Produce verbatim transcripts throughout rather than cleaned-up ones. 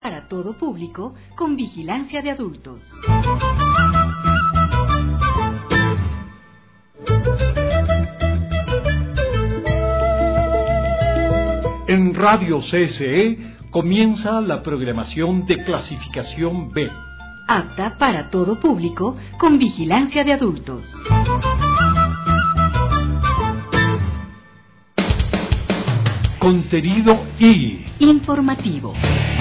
Para todo público, con vigilancia de adultos. En Radio C S E comienza la programación de clasificación B. Apta para todo público, con vigilancia de adultos. Contenido I. Informativo.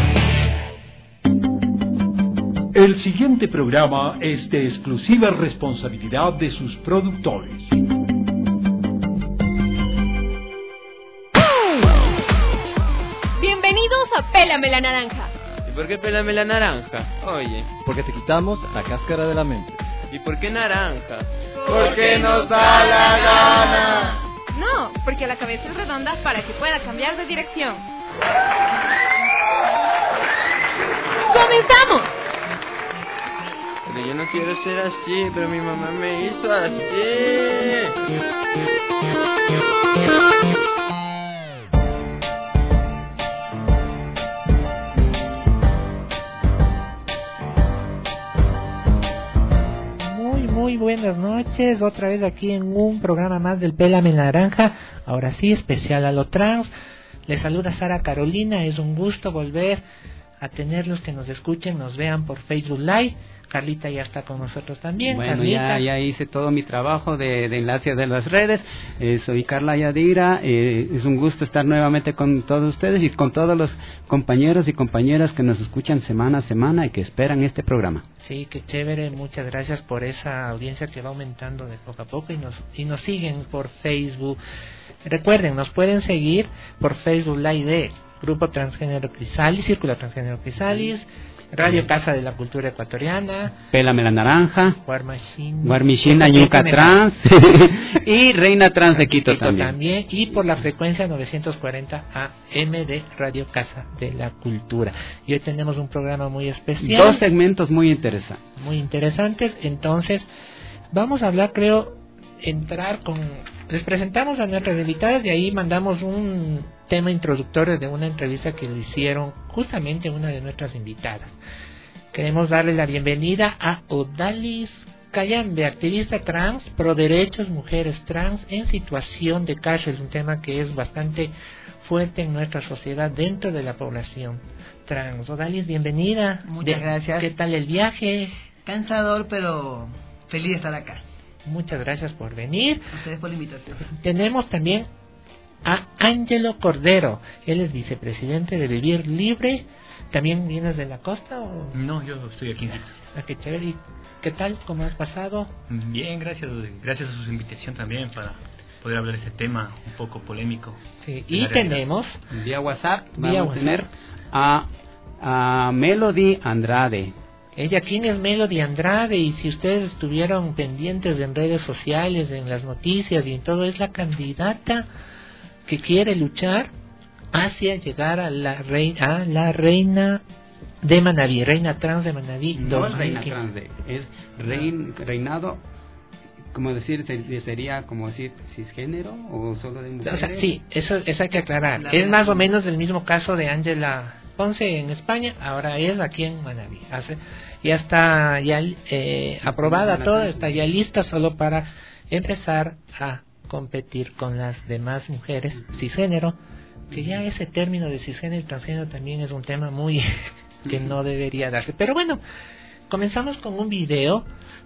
El siguiente programa es de exclusiva responsabilidad de sus productores. Bienvenidos a Pélame la Naranja. ¿Y por qué pélame la naranja? Oye. Porque te quitamos la cáscara de la mente. ¿Y por qué naranja? Porque nos da la gana. No, porque la cabeza es redonda para que pueda cambiar de dirección. ¡Comenzamos! Pero yo no quiero ser así, pero mi mamá me hizo así. Muy, muy buenas noches, otra vez aquí en un programa más del Pélame la Naranja, ahora sí, especial a lo trans. Les saluda Sara Carolina, es un gusto volver a tenerlos que nos escuchen, nos vean por Facebook Live. Carlita ya está con nosotros también. Bueno, Carlita. ya, ya hice todo mi trabajo de, de enlace de las redes. Eh, soy Carla Yadira. Eh, es un gusto estar nuevamente con todos ustedes y con todos los compañeros y compañeras que nos escuchan semana a semana y que esperan este programa. Sí, qué chévere. Muchas gracias por esa audiencia que va aumentando de poco a poco y nos, y nos siguen por Facebook. Recuerden, nos pueden seguir por Facebook Live de Grupo Transgénero Crisalis, Círculo Transgénero Crisalis, Radio Casa de la Cultura Ecuatoriana, Pélame la Naranja, War Machine, War Machine Yuca Trans y Reina Trans de Quito, Quito también. también. Y por la frecuencia novecientos cuarenta A M de Radio Casa de la Cultura. Y hoy tenemos un programa muy especial. Dos segmentos muy interesantes. Muy interesantes. Entonces, vamos a hablar, creo, entrar con... Les presentamos a nuestras invitadas, de ahí mandamos un tema introductorio de una entrevista que le hicieron justamente una de nuestras invitadas. Queremos darle la bienvenida a Odalis Cayambe, activista trans, pro derechos, mujeres trans en situación de cárcel, un tema que es bastante fuerte en nuestra sociedad dentro de la población trans. Odalis, bienvenida. Muchas de, gracias. ¿Qué tal el viaje? Cansador, pero feliz de estar acá. Muchas gracias por venir. A ustedes por la invitación. Tenemos también a Ángelo Cordero. Él es vicepresidente de Vivir Libre. ¿También vienes de la costa? O? No, yo estoy aquí. Ah, qué chévere. ¿Y qué tal? ¿Cómo has pasado? Bien, gracias. Gracias a su invitación también para poder hablar de ese tema un poco polémico. Sí, y tenemos... Vía WhatsApp vamos vía a WhatsApp. tener a, a Melody Andrade. Ella, ¿quién es Melody Andrade? Y si ustedes estuvieron pendientes en redes sociales, en las noticias y en todo, es la candidata que quiere luchar hacia llegar a la reina, a la reina de Manabí, reina trans de Manabí. No es reina trans, de, es rein, reinado, como decir, sería como decir cisgénero o solo de mujeres. O sea, sí, eso, eso hay que aclarar. La es más o menos del mismo caso de Ángela Ponce en España, ahora es aquí en Manabí. Hace, ya está ya eh, aprobada toda, está ya lista solo para empezar a competir con las demás mujeres cisgénero, que ya ese término de cisgénero y transgénero también es un tema muy que no debería darse. Pero bueno, comenzamos con un video.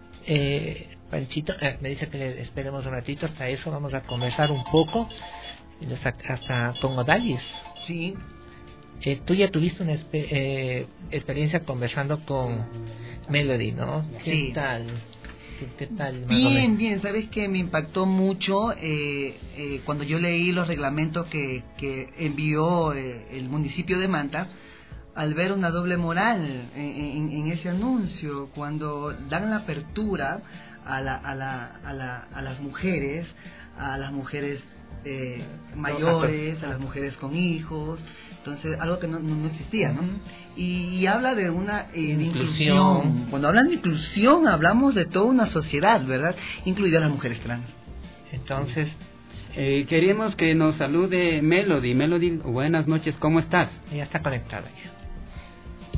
Eh, Panchito eh, me dice que le esperemos un ratito, hasta eso vamos a conversar un poco, hasta, hasta con Odalis. Sí. Eh, tú ya tuviste una espe- eh, experiencia conversando con Melody, ¿no? ¿Qué Sí. tal? ¿Qué, qué tal? más o Bien, menos? bien. Sabes que me impactó mucho eh, eh, cuando yo leí los reglamentos que, que envió eh, el municipio de Manta, al ver una doble moral en, en, en ese anuncio, cuando dan la apertura a, la, a, la, a, la, a las mujeres, a las mujeres eh, mayores, a las mujeres con hijos, entonces algo que no, no, no existía, ¿no? Uh-huh. Y, y habla de una eh, de inclusión. inclusión. Cuando hablan de inclusión hablamos de toda una sociedad, ¿verdad? Incluidas las mujeres trans. Entonces, eh, queríamos que nos salude Melody. Melody, buenas noches, ¿cómo estás? Ella está conectada ya.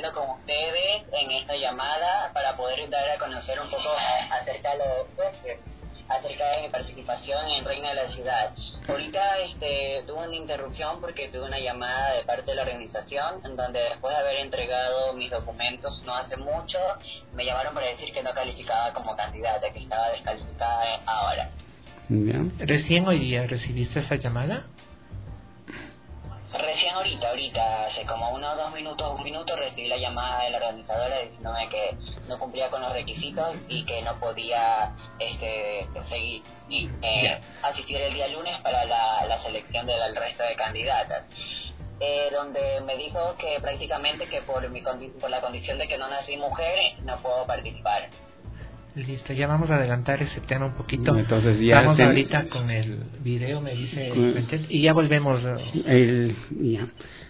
compartiendo con ustedes en esta llamada para poder dar a conocer un poco acerca de lo pues, acerca de mi participación en Reina de la Ciudad. Ahorita este, tuve una interrupción porque tuve una llamada de parte de la organización en donde después de haber entregado mis documentos no hace mucho, me llamaron para decir que no calificaba como candidata, que estaba descalificada ahora. Bien. ¿Recién hoy día recibiste esa llamada? Recién ahorita, ahorita, hace como unos dos minutos, un minuto, recibí la llamada de la organizadora diciéndome que no cumplía con los requisitos y que no podía este, seguir y eh, asistir el día lunes para la, la selección del resto de candidatas. Eh, donde me dijo que prácticamente que por, mi condi- por la condición de que no nací mujer, no puedo participar. Listo, ya vamos a adelantar ese tema un poquito. Entonces ya vamos ten... ahorita con el video, me dice el... y ya volvemos. El... Ya.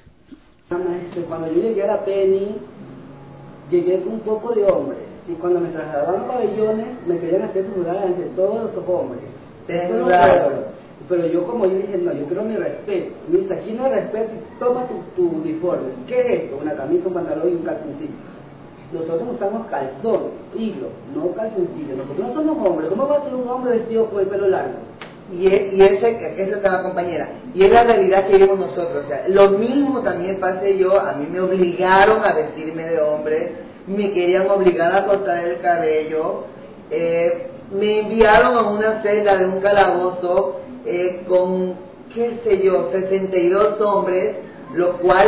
Cuando yo llegué a la Penny, llegué con un poco de hombres, y cuando me trasladaban a pabellones, me querían hacer jurar ante todos los hombres. Pero, pero yo como yo dije, no, yo quiero mi respeto. Me dice, aquí no hay respeto, toma tu, tu uniforme. ¿Qué es esto? Una camisa, un pantalón y un calzoncillo. Nosotros usamos calzón, hilo, no calzoncillo. Nosotros no somos hombres. ¿Cómo va a ser un hombre vestido con el pelo largo? Y, es, y ese, eso estaba compañera. Y es la realidad que vivimos nosotros. O sea, lo mismo también pasé yo. A mí me obligaron a vestirme de hombre. Me querían obligar a cortar el cabello. Eh, me enviaron a una celda de un calabozo eh, con, qué sé yo, sesenta y dos hombres, lo cual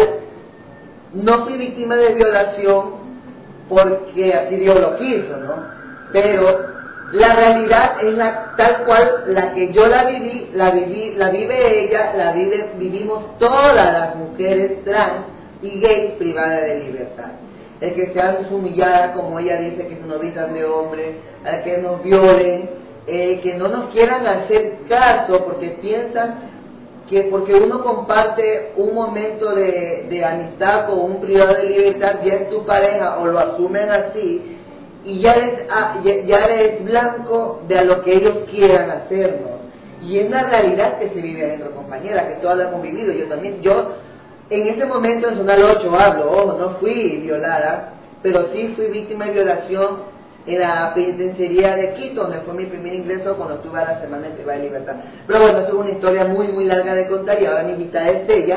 no fui víctima de violación, porque así Dios lo quiso, ¿no? Pero la realidad es la tal cual la que yo la viví, la viví, la vive ella, la vive, vivimos todas las mujeres trans y gays privadas de libertad. El que sean humilladas, como ella dice, que se nos vistan de hombre, el que nos violen, eh, que no nos quieran hacer caso porque piensan que porque uno comparte un momento de, de amistad con un privado de libertad, ya es tu pareja, o lo asumen así, y ya eres, ah, ya, ya eres blanco de a lo que ellos quieran hacernos. Y es una realidad que se vive adentro, compañera, que todas la hemos vivido. Yo también, yo en ese momento en Zonal ocho hablo, ojo, no fui violada, pero sí fui víctima de violación en la penitenciaría de Quito, donde fue mi primer ingreso cuando estuve a la semana en privada de libertad. Pero bueno, eso es una historia muy, muy larga de contar y ahora mi invitada es ella.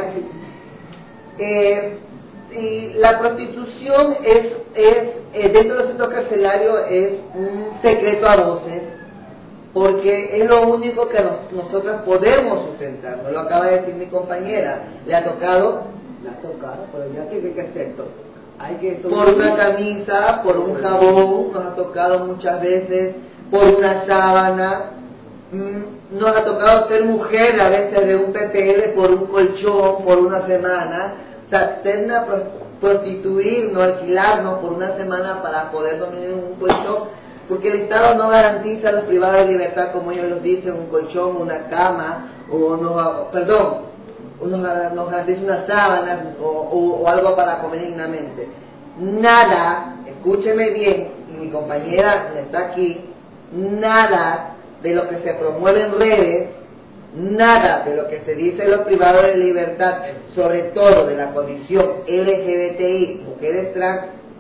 Eh, y la prostitución es, es eh, dentro del centro carcelario es un secreto a voces, porque es lo único que nos, nosotros podemos sustentar. No lo acaba de decir mi compañera. ¿Le ha tocado? Le ha tocado, pero ya tiene que hacer todo. Hay que por una camisa, por un jabón, nos ha tocado muchas veces, por una sábana, mm, nos ha tocado ser mujer a veces de un P P L por un colchón, por una semana, o sea, sernos prostituirnos, alquilarnos por una semana para poder dormir en un colchón, porque el Estado no garantiza a los privados de libertad, como ellos los dicen, un colchón, una cama, o no, perdón, Nos, nos garantiza una sábana o, o, o algo para comer dignamente. Nada, escúcheme bien, y mi compañera está aquí, nada de lo que se promueve en redes, nada de lo que se dice en los privados de libertad, sobre todo de la condición L G B T I, mujeres trans,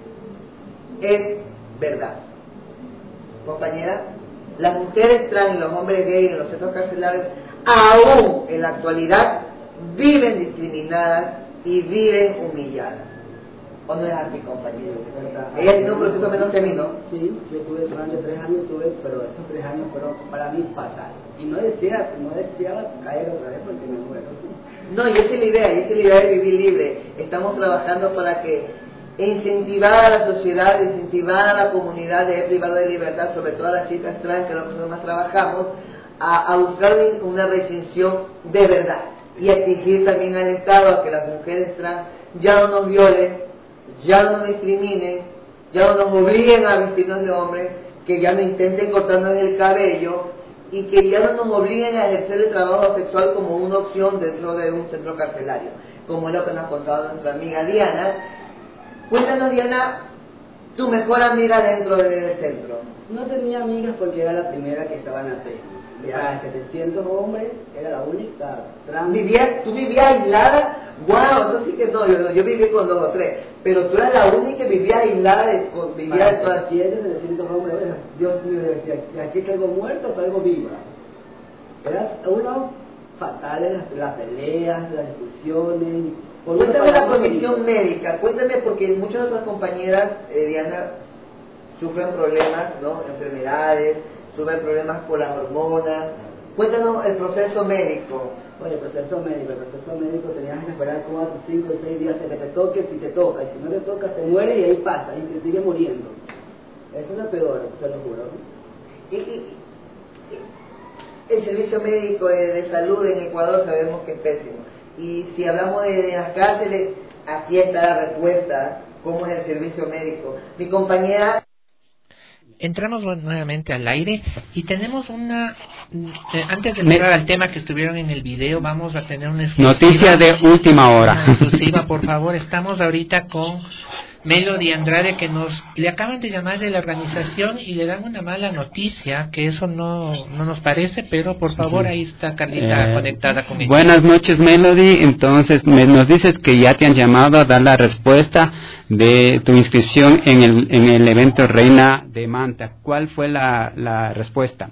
es verdad. Compañera, las mujeres trans y los hombres gays en los centros carcelarios, aún en la actualidad, viven discriminadas y viven humilladas. ¿O no es así, compañero? Ella tiene un proceso menos que a mí, ¿no? Sí, yo tuve durante tres años, tuve, pero esos tres años fueron para mí fatales. Y no deseaba, no deseaba caer otra vez porque me muero. No, y esa es la idea, y esa es la idea de vivir libre. Estamos trabajando para que incentivar a la sociedad, incentivar a la comunidad de privada de libertad, sobre todo a las chicas trans, que es lo que nosotros más trabajamos, a, a buscar una restricción de verdad. Y exigir también al Estado a que las mujeres trans ya no nos violen, ya no nos discriminen, ya no nos obliguen a vestirnos de hombres, que ya no intenten cortarnos el cabello y que ya no nos obliguen a ejercer el trabajo sexual como una opción dentro de un centro carcelario, como es lo que nos ha contado nuestra amiga Diana. Cuéntanos, Diana, tu mejor amiga dentro del centro. No tenía amigas porque era la primera que estaba en la pena. Ya, setecientos hombres, era la única Claro. Trans... ¿Vivía, ¿Tú vivías aislada? Wow, eso sí que no, yo, yo viví con dos o tres, pero tú eras la única que vivía aislada, de, con, vivía para de todas... siete, setecientos hombres, oiga, Dios mío, de aquí salgo muerto, salgo viva. Era uno fatal en las, las peleas, las discusiones. Cuéntame la condición médica, cuéntame porque muchas de nuestras compañeras, eh, Diana, sufren problemas, ¿no? Enfermedades, sufren problemas con las hormonas. Cuéntanos el proceso médico. Oye, el proceso médico, el proceso médico tenías que esperar cuatro, cinco, seis días hasta que te toque, si te toca, y si no te toca te muere y ahí pasa, y te sigue muriendo. Eso es lo peor, se lo juro. Y, y, y el servicio médico de, de salud en Ecuador sabemos que es pésimo. Y si hablamos de, de las cárceles, aquí está la respuesta, cómo es el servicio médico. Mi compañera... Entramos nuevamente al aire y tenemos una... Eh, antes de entrar al tema que estuvieron en el video, vamos a tener una exclusiva. Noticia de última hora. Una exclusiva, por favor. Estamos ahorita con Melody Andrade, que nos le acaban de llamar de la organización y le dan una mala noticia, que eso no, no nos parece, pero por favor, ahí está Carlita eh, conectada con ella. Buenas noches, Melody. Entonces, me, nos dices que ya te han llamado a dar la respuesta de tu inscripción en el, en el evento Reina de Manta. ¿Cuál fue la, la respuesta?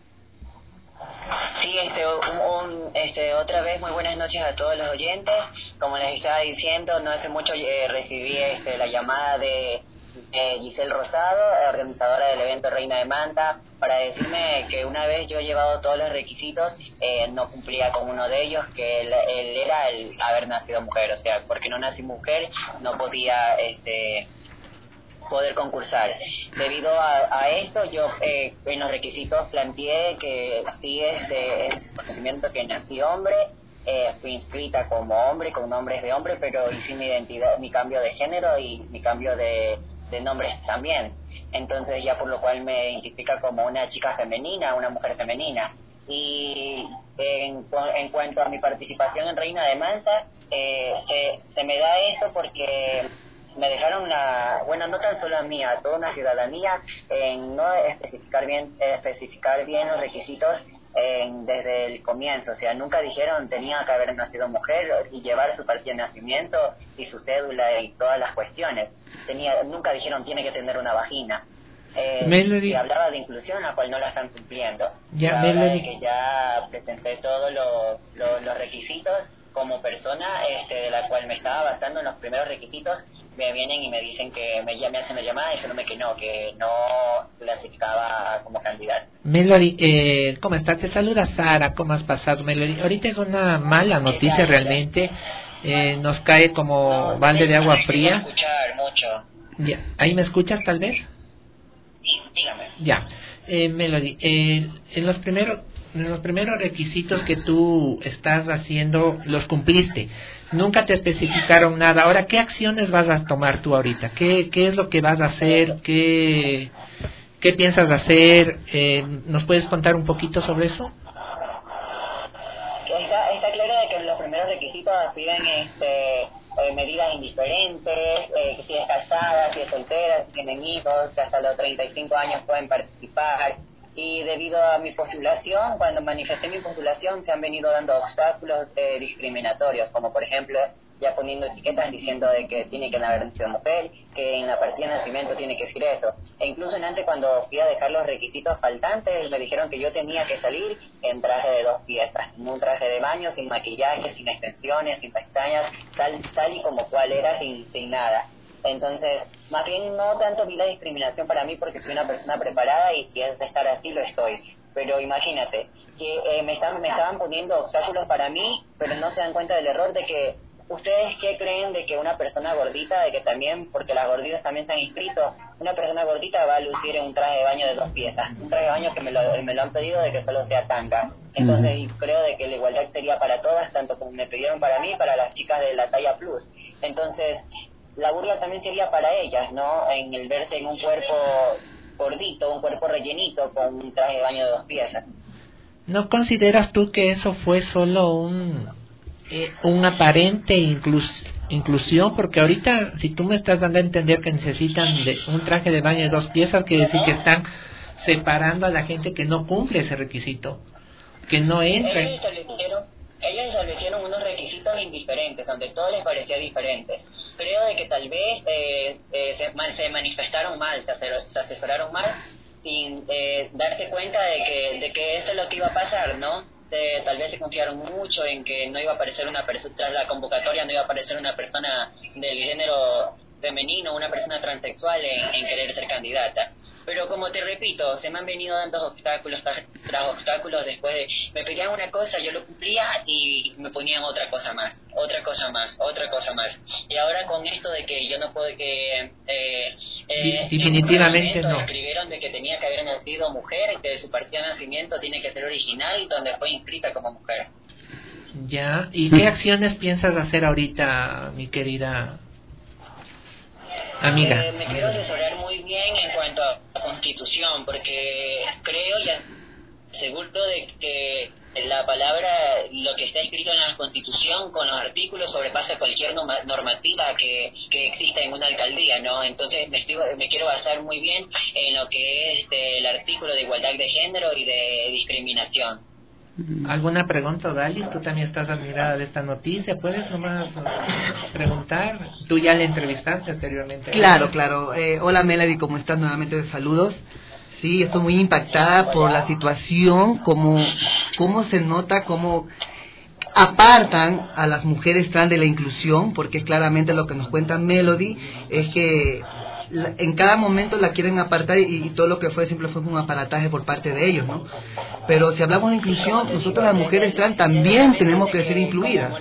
Sí, este, un, un, este, otra vez muy buenas noches a todos los oyentes. Como les estaba diciendo, no hace mucho eh, recibí este, la llamada de eh, Giselle Rosado, organizadora del evento Reina de Manta, para decirme que una vez yo he llevado todos los requisitos, eh, no cumplía con uno de ellos, que él, él era el haber nacido mujer, o sea, porque no nací mujer, no podía... este poder concursar. Debido a, a esto, yo eh, en los requisitos planteé que sí es de es conocimiento que nací hombre, eh, fui inscrita como hombre, con nombres de hombre, pero hice mi identidad, mi cambio de género y mi cambio de, de nombres también. Entonces ya por lo cual me identifica como una chica femenina, una mujer femenina. Y en, en cuanto a mi participación en Reina de Manta, eh, se, se me da esto porque me dejaron una, bueno, no tan solo a mí, a toda una ciudadanía, en no especificar bien, especificar bien los requisitos en, desde el comienzo. O sea, nunca dijeron tenía que haber nacido mujer y llevar su partida de nacimiento y su cédula y todas las cuestiones. Tenía, nunca dijeron tiene que tener una vagina. Eh, Melody. Y hablaba de inclusión, la cual no la están cumpliendo. Ya, Melody. Que ya presenté todos los, los, los requisitos como persona, este, de la cual me estaba basando en los primeros requisitos, me vienen y me dicen que me, ya me hacen la llamada diciéndome que no, que no clasificaba como candidato. Melody, eh, ¿cómo estás? Te saluda Sara, ¿cómo has pasado, Melody? Ahorita es una mala noticia realmente, eh, nos cae como no, balde de agua fría. Escuchar mucho. Ya, ¿ahí me escuchas tal vez? Sí, dígame. Ya, eh, Melody, eh, en los primeros los primeros requisitos que tú estás haciendo los cumpliste, nunca te especificaron nada. Ahora, ¿qué acciones vas a tomar tú ahorita? ¿Qué, qué es lo que vas a hacer? ¿Qué, qué piensas hacer? Eh, ¿Nos puedes contar un poquito sobre eso? Está, está claro de que los primeros requisitos piden este, eh, medidas indiferentes, eh, que si es casada, si es soltera, si tienen hijos, que hasta los treinta y cinco años pueden participar. Y debido a mi postulación, cuando manifesté mi postulación, se han venido dando obstáculos eh, discriminatorios, como por ejemplo, ya poniendo etiquetas diciendo de que tiene que haber nacido mujer, que en la partida de nacimiento tiene que decir eso. E incluso en antes, cuando fui a dejar los requisitos faltantes, me dijeron que yo tenía que salir en traje de dos piezas, en un traje de baño, sin maquillaje, sin extensiones, sin pestañas, tal, tal y como cual era, sin, sin nada. Entonces, más bien no tanto vi la discriminación para mí porque soy una persona preparada y si es de estar así lo estoy. Pero imagínate, que eh, me, están, me estaban poniendo obstáculos para mí, pero no se dan cuenta del error de que ¿ustedes qué creen de que una persona gordita, de que también, porque las gorditas también se han inscrito, una persona gordita va a lucir en un traje de baño de dos piezas? Un traje de baño que me lo, me lo han pedido de que solo sea tanga. Entonces uh-huh. creo de que la igualdad sería para todas, tanto como me pidieron para mí, para las chicas de la talla plus. Entonces la burla también sería para ellas, ¿no? En el verse en un cuerpo gordito, un cuerpo rellenito con un traje de baño de dos piezas. ¿No consideras tú que eso fue solo un eh, un aparente inclus, inclusión? Porque ahorita, si tú me estás dando a entender que necesitan de un traje de baño de dos piezas, quiere decir que están separando a la gente que no cumple ese requisito, que no entra. Ellos le dijeron, ellos establecieron unos requisitos indiferentes, donde todo les parecía diferente. Creo de que tal vez eh, eh, se, man, se manifestaron mal, se, aser, se asesoraron mal, sin eh, darse cuenta de que, de que eso es lo que iba a pasar, ¿no? Se, tal vez se confiaron mucho en que no iba a aparecer una persona, tras la convocatoria no iba a aparecer una persona del género femenino, una persona transexual en, en querer ser candidata. Pero como te repito, se me han venido dando obstáculos tras, tras obstáculos después de... Me pedían una cosa, yo lo cumplía y me ponían otra cosa más, otra cosa más, otra cosa más. Y ahora con esto de que yo no puedo que... Eh, eh, Definitivamente no. Escribieron de que tenía que haber nacido mujer, que su partida de nacimiento tiene que ser original, donde fue inscrita como mujer. Ya, ¿y qué acciones piensas hacer ahorita, mi querida amiga? Eh, me quiero asesorar muy bien en cuanto a la Constitución, porque creo y seguro de que la palabra, lo que está escrito en la Constitución con los artículos sobrepasa cualquier normativa que, que exista en una alcaldía, ¿no? Entonces me, estoy, me quiero basar muy bien en lo que es este, el artículo de igualdad de género y de discriminación. ¿Alguna pregunta, Dalis? Tú también estás admirada de esta noticia. ¿Puedes nomás preguntar? Tú ya la entrevistaste anteriormente. Claro, claro. Eh, hola Melody, ¿cómo estás? Nuevamente saludos. Sí, estoy muy impactada por la situación, cómo, cómo se nota, cómo apartan a las mujeres trans de la inclusión, porque claramente lo que nos cuenta Melody es que la, en cada momento la quieren apartar y, y todo lo que fue siempre fue un aparataje por parte de ellos, ¿no? Pero si hablamos de inclusión, nosotros las mujeres trans también tenemos que ser incluidas.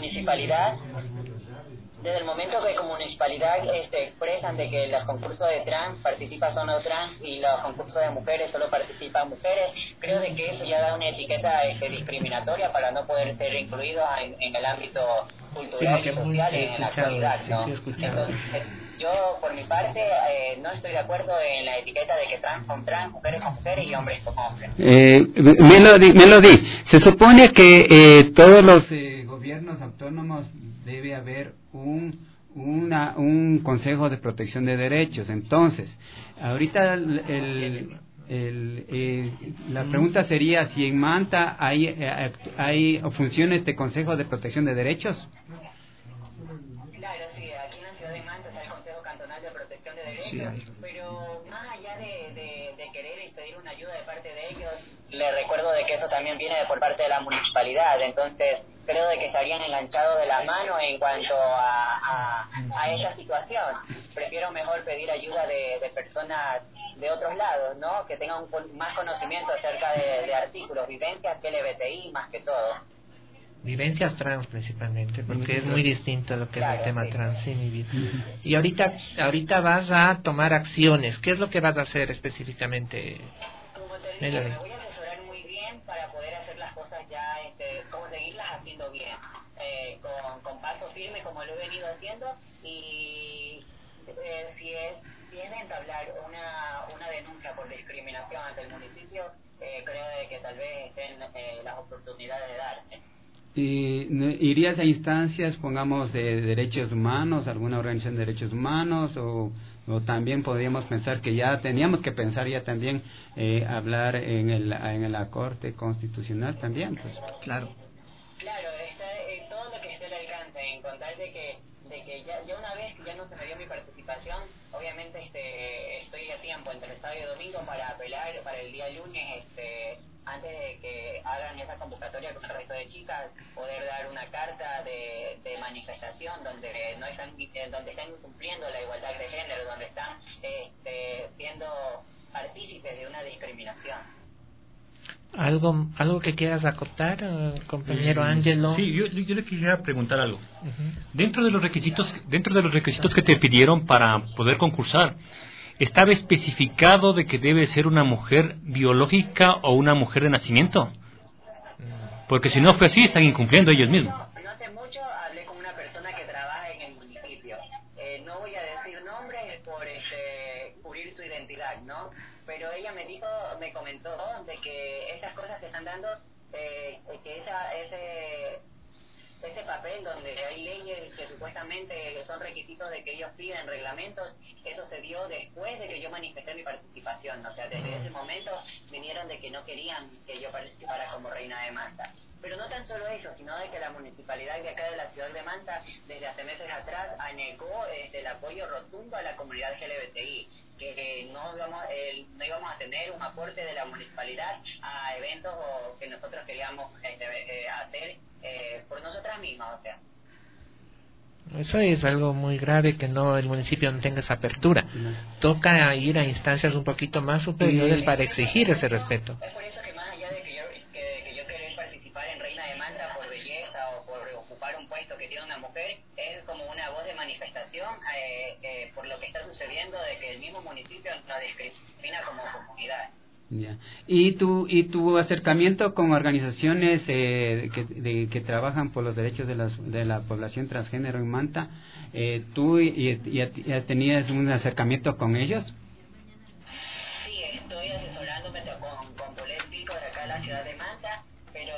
Desde el momento que como municipalidad este, expresan de que los concursos de trans participan solo trans y los concursos de mujeres solo participan mujeres, creo de que eso ya da una etiqueta este, discriminatoria para no poder ser incluidos en, en el ámbito cultural sí, y social en, en la actualidad, ¿no? Sí, sí, entonces, yo por mi parte eh, no estoy de acuerdo en la etiqueta de que trans con trans, mujeres con mujeres y hombres con hombres. Eh, Melody, Melody, se supone que eh, todos los eh, gobiernos autónomos debe haber un una, un consejo de protección de derechos. Entonces, ahorita el, el, el, eh, la pregunta sería si en Manta hay eh, hay funciona este consejo de protección de derechos. Claro, sí, aquí en la ciudad de Manta está el Consejo Cantonal de Protección de Derechos, sí, pero más allá de, de, de querer y pedir una ayuda de parte de ellos, les recuerdo de que eso también viene de por parte de la municipalidad, entonces creo de que estarían enganchados de la mano en cuanto a, a, a esa situación. Prefiero mejor pedir ayuda de, de personas de otros lados, ¿no? Que tengan un, más conocimiento acerca de, de artículos, vivencias L G B T I más que todo. Vivencias trans principalmente, porque es muy distinto a lo que claro, es el tema sí. trans, sí, mi vida. Uh-huh. Y ahorita, ahorita vas a tomar acciones. ¿Qué es lo que vas a hacer específicamente? Como te digo, me voy a asesorar muy bien para poder hacer las cosas ya, este, como seguirlas haciendo bien, eh, con, con paso firme como lo he venido haciendo y eh, si es tiene entablar una, una denuncia por discriminación ante el municipio, eh, creo de que tal vez estén eh, las oportunidades de darse. ¿Y irías a instancias, pongamos, de derechos humanos, alguna organización de derechos humanos, o, o también podríamos pensar que ya teníamos que pensar ya también eh, hablar en, el, en la Corte Constitucional también? Pues claro. Claro, está, eh, todo lo que esté al alcance, en contar de que, de que ya, ya una vez que ya no se me dio mi participación, obviamente este, estoy a tiempo entre el sábado y domingo para apelar para el día lunes, este, antes de que hagan esa convocatoria con el resto de chicas, poder dar una carta de, de manifestación donde no están, donde están incumpliendo la igualdad de género, donde están este, siendo partícipes de una discriminación. ¿Algo algo que quieras acotar, compañero eh, Ángelo? Sí, yo, yo le quisiera preguntar algo. Uh-huh. Dentro de los requisitos, dentro de los requisitos que te pidieron para poder concursar, ¿estaba especificado de que debe ser una mujer biológica o una mujer de nacimiento? Porque si no fue así, están incumpliendo ellos mismos. No, no hace mucho hablé con una persona que trabaja en el municipio. Eh, no voy a decir nombres por este, cubrir su identidad, ¿no? Pero ella me dijo, me comentó de que estas cosas se están dando, eh, que esa, ese, ese papel nivel donde hay leyes que supuestamente son requisitos de que ellos piden reglamentos, eso se dio después de que yo manifesté mi participación. O sea, desde ese momento vinieron de que no querían que yo participara como reina de Manta. Pero no tan solo eso, sino de que la municipalidad de acá de la ciudad de Manta, desde hace meses atrás, negó este, el apoyo rotundo a la comunidad L G B T I, que eh, no, íbamos, eh, no íbamos a tener un aporte de la municipalidad a eventos que nosotros queríamos este, eh, hacer eh, por nosotras mismas, o sea. Eso es algo muy grave, que no el municipio no tenga esa apertura. Toca ir a instancias un poquito más superiores para exigir ese respeto. Es por eso que más allá de que yo, que, que yo querer participar en Reina de Manta por belleza o por ocupar un puesto que tiene una mujer, es como una voz de manifestación eh, eh, por lo que está sucediendo, de que el mismo municipio nos discrimina como comunidad. Ya. ¿Y tu y tu acercamiento con organizaciones eh, que, de, que trabajan por los derechos de, las, de la población transgénero en Manta? Eh, ¿Tú y, y, ya tenías un acercamiento con ellos? Sí, estoy asesorándome con, con Polet Pico de acá en la ciudad de Manta, pero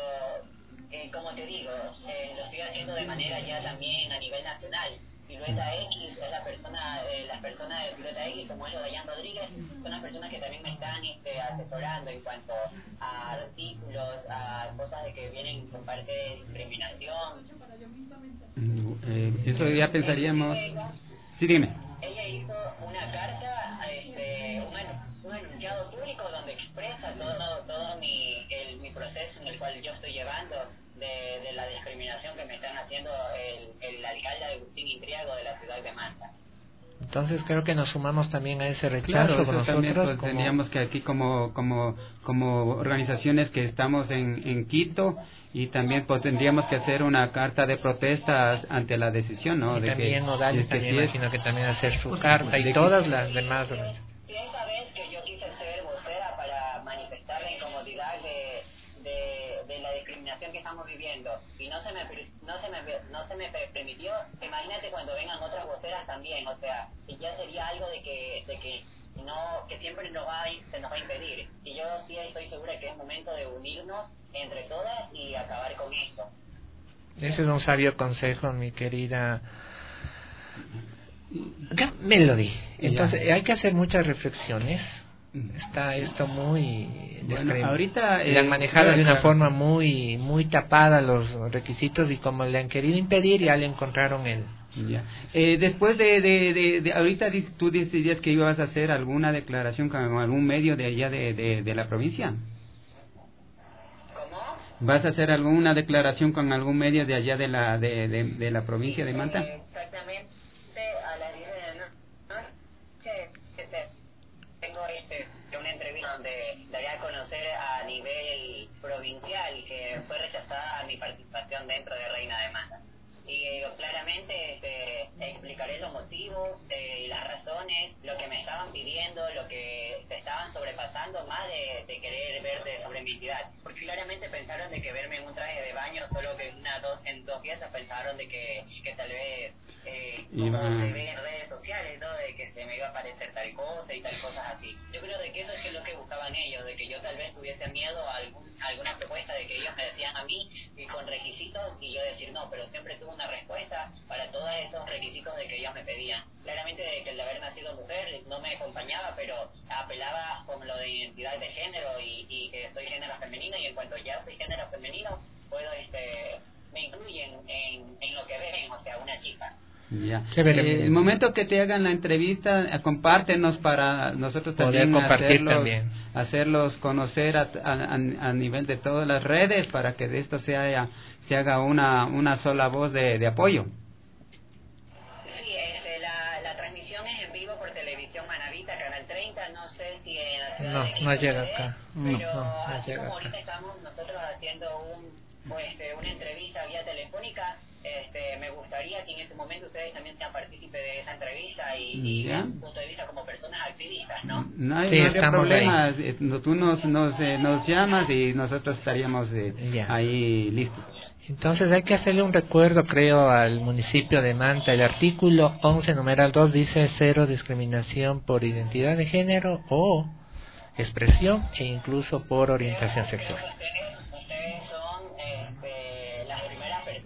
eh, como te digo, eh, lo estoy haciendo de manera ya también a nivel nacional. Silueta X es la persona, eh, las personas de Silueta X, como es lo de Jan Rodríguez, son las personas que también me están este, asesorando en cuanto a artículos, a cosas de que vienen con parte de discriminación. Eh, eso ya pensaríamos. Sí, dime. Ella hizo una carta, este, un, un enunciado público donde expresa todo, todo mi, el, mi proceso en el cual yo estoy llevando. De, de la discriminación que me están haciendo el, el alcalde Agustín Intriago de la ciudad de Manta. Entonces creo que nos sumamos también a ese rechazo. Claro, con eso nosotros, también pues, como... teníamos que aquí como como como organizaciones que estamos en, en Quito, y también pues, tendríamos que hacer una carta de protesta ante la decisión, ¿no? Y de también que, Nodales de que también si imagino es, que también hacer su pues, carta y de todas que, las demás. Si esta vez que yo quise ser vocera para manifestar la incomodidad de De, de la discriminación que estamos viviendo y no se me no se me no se me permitió, imagínate cuando vengan otras voceras también, o sea, ya sería algo de que de que no que siempre nos va a, se nos va a impedir, y yo sí estoy segura que es momento de unirnos entre todas y acabar con esto. Ese es un sabio consejo, mi querida Melody. Entonces ya. Hay que hacer muchas reflexiones. Está esto muy bueno, ahorita le han manejado eh, de una claro. forma muy muy tapada los requisitos, y como le han querido impedir ya le encontraron el ya. Eh, después de, de, de, de ahorita tú decidías que ibas a hacer alguna declaración con algún medio de allá de, de, de la provincia. ¿Cómo? ¿Vas a hacer alguna declaración con algún medio de allá de la de, de, de la provincia de Manta? Eh, exactamente a las diez de la noche tengo este, una entrevista donde daría a conocer a nivel provincial que fue rechazada mi participación dentro de Reina de Manta. Y eh, claramente este, explicaré los motivos y eh, las razones, lo que me estaban pidiendo, lo que se estaban sobrepasando más de, de querer ver de, sobre mi identidad. Porque claramente pensaron de que verme en un traje de baño, solo que una, dos, en dos piezas pensaron de que, que tal vez, eh, como se ve en redes sociales, ¿no? De que se me iba a parecer tal cosa y tal cosas así. Yo creo de que eso es lo que buscaban ellos, de que yo tal vez tuviese miedo a, algún, a alguna propuesta de que ellos me decían a mí y con requisitos, y yo decir no, pero siempre tuve una respuesta para todos esos requisitos de que ellos me pedían. Claramente de que el de haber nacido mujer no me acompañaba, pero apelaba con lo de identidad de género y, y que soy género femenino, y en cuanto ya soy género femenino puedo este me incluyen en, en lo que ven, o sea, una chica. Ya. Eh, el momento que te hagan la entrevista, compártenos para nosotros también hacerlos, también hacerlos conocer a, a, a nivel de todas las redes, para que de esto se haga, se haga una una sola voz de, de apoyo. Sí, este, la, la transmisión es en vivo por Televisión Manavita, Canal treinta, no sé si en la ciudad no, de Quito no llega acá, pero no, no, no así llega como acá. Ahorita estamos nosotros haciendo un, este, una entrevista vía telefónica. Este, me gustaría que en ese momento ustedes también sean partícipes de esa entrevista y, y den su punto de vista como personas activistas, ¿no? No hay, sí, no hay problema. Ahí. Tú nos nos, eh, nos llamas y nosotros estaríamos eh, ahí listos. Entonces hay que hacerle un recuerdo, creo, al municipio de Manta. El artículo once, numeral dos, dice cero discriminación por identidad de género o expresión, e incluso por orientación sexual. Ustedes, ustedes son este, las primeras personas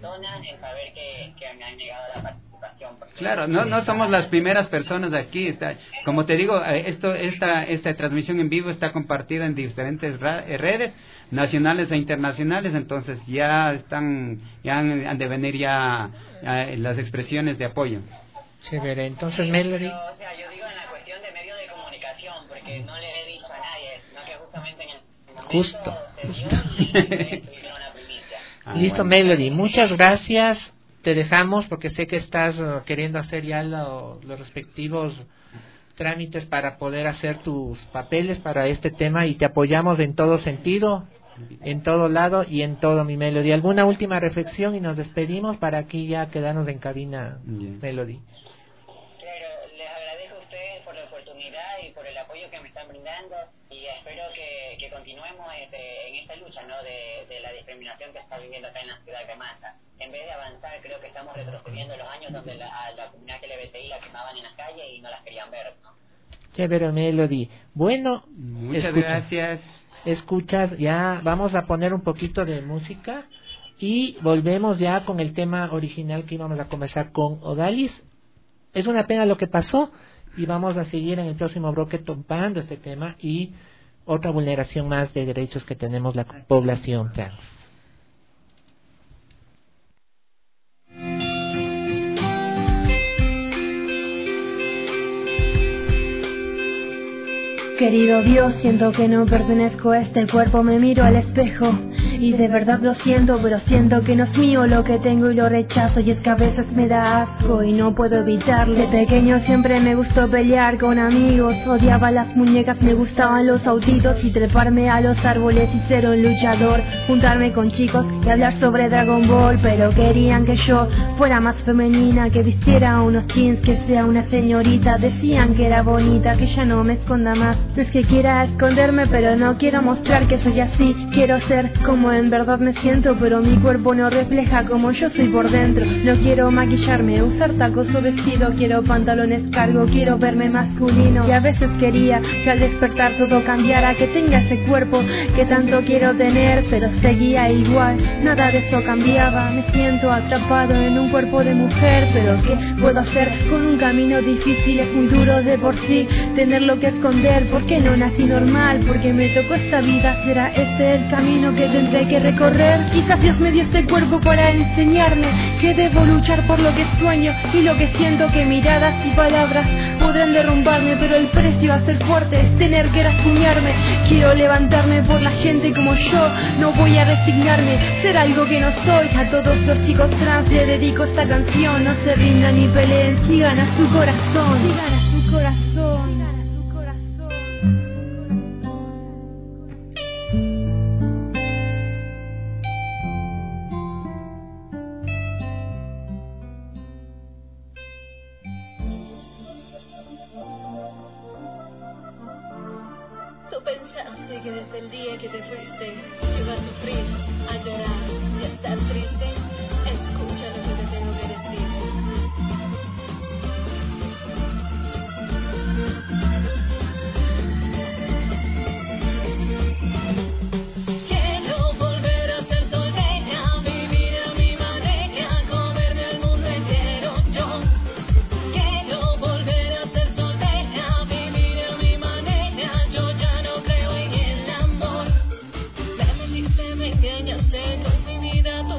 personas en saber que, que me han negado la participación. Claro, no no somos las primeras personas de aquí. Está, como te digo, esto esta esta transmisión en vivo está compartida en diferentes redes nacionales e internacionales, entonces ya están ya han, han de venir ya, ya las expresiones de apoyo. Chévere, entonces Melody. Pero, o sea, yo digo en la cuestión de medios de comunicación, porque no le he dicho a nadie, sino que justamente en el momento Justo, se dio justo. y tuvieron una primicia. Ah, Listo, bueno. Melody, muchas gracias. Te dejamos porque sé que estás uh, queriendo hacer ya lo, los respectivos trámites para poder hacer tus papeles para este tema y te apoyamos en todo sentido, en todo lado y en todo, mi Melody. ¿Alguna última reflexión y nos despedimos para aquí ya quedarnos en cabina, Yeah. Melody? Claro, les agradezco a ustedes por la oportunidad y por el apoyo que me están brindando y espero que, que continuemos este, en esta lucha, ¿no? de, de la discriminación que está viviendo acá en la ciudad de Manta. En vez de avanzar, creo que estamos retrocediendo los años donde la, a la comunidad L G B T I la quemaban en las calles y no las querían ver, ¿no? Chévere, Melody. Bueno, Muchas escucha, gracias. Escuchas, ya vamos a poner un poquito de música y volvemos ya con el tema original que íbamos a conversar con Odalis. Es una pena lo que pasó y vamos a seguir en el próximo bloque topando este tema y otra vulneración más de derechos que tenemos la población trans. Querido Dios, siento que no pertenezco a este cuerpo, me miro al espejo y de verdad lo siento, pero siento que no es mío lo que tengo y lo rechazo, y es que a veces me da asco y no puedo evitarlo. De pequeño siempre me gustó pelear con amigos, odiaba las muñecas, me gustaban los autitos y treparme a los árboles y ser un luchador, juntarme con chicos y hablar sobre Dragon Ball, pero querían que yo fuera más femenina, que vistiera unos jeans, que sea una señorita, decían que era bonita, que ya no me esconda más. No es que quiera esconderme, pero no quiero mostrar que soy así. Quiero ser como en verdad me siento, pero mi cuerpo no refleja como yo soy por dentro. No quiero maquillarme, usar tacos o vestido, quiero pantalones cargo, quiero verme masculino. Y a veces quería que al despertar todo cambiara, que tenga ese cuerpo que tanto quiero tener, pero seguía igual, nada de eso cambiaba. Me siento atrapado en un cuerpo de mujer, pero ¿qué puedo hacer con un camino difícil? Es muy duro de por sí tenerlo que esconder. ¿Por qué no nací normal? Porque me tocó esta vida. ¿Será este el camino que tendré que recorrer? Quizás Dios me dio este cuerpo para enseñarme que debo luchar por lo que sueño y lo que siento, que miradas y palabras podrán derrumbarme, pero el precio a ser fuerte es tener que rasguñarme. Quiero levantarme por la gente como yo, no voy a resignarme, ser algo que no soy. A todos los chicos trans le dedico esta canción. No se rindan ni peleen, sigan a su corazón, sigan a su corazón. Pensaste que desde el día que te fuiste yo iba a sufrir, a llorar y a estar triste. Escucha lo que te tengo que decir. Quiero volver a ser soltera, vivir a mi manera, comerme el mundo entero yo. Quiero volver a ser soltera, vivir a mi manera, yo ya no creo en el amor. Me mentiste, me engañaste con mi vida.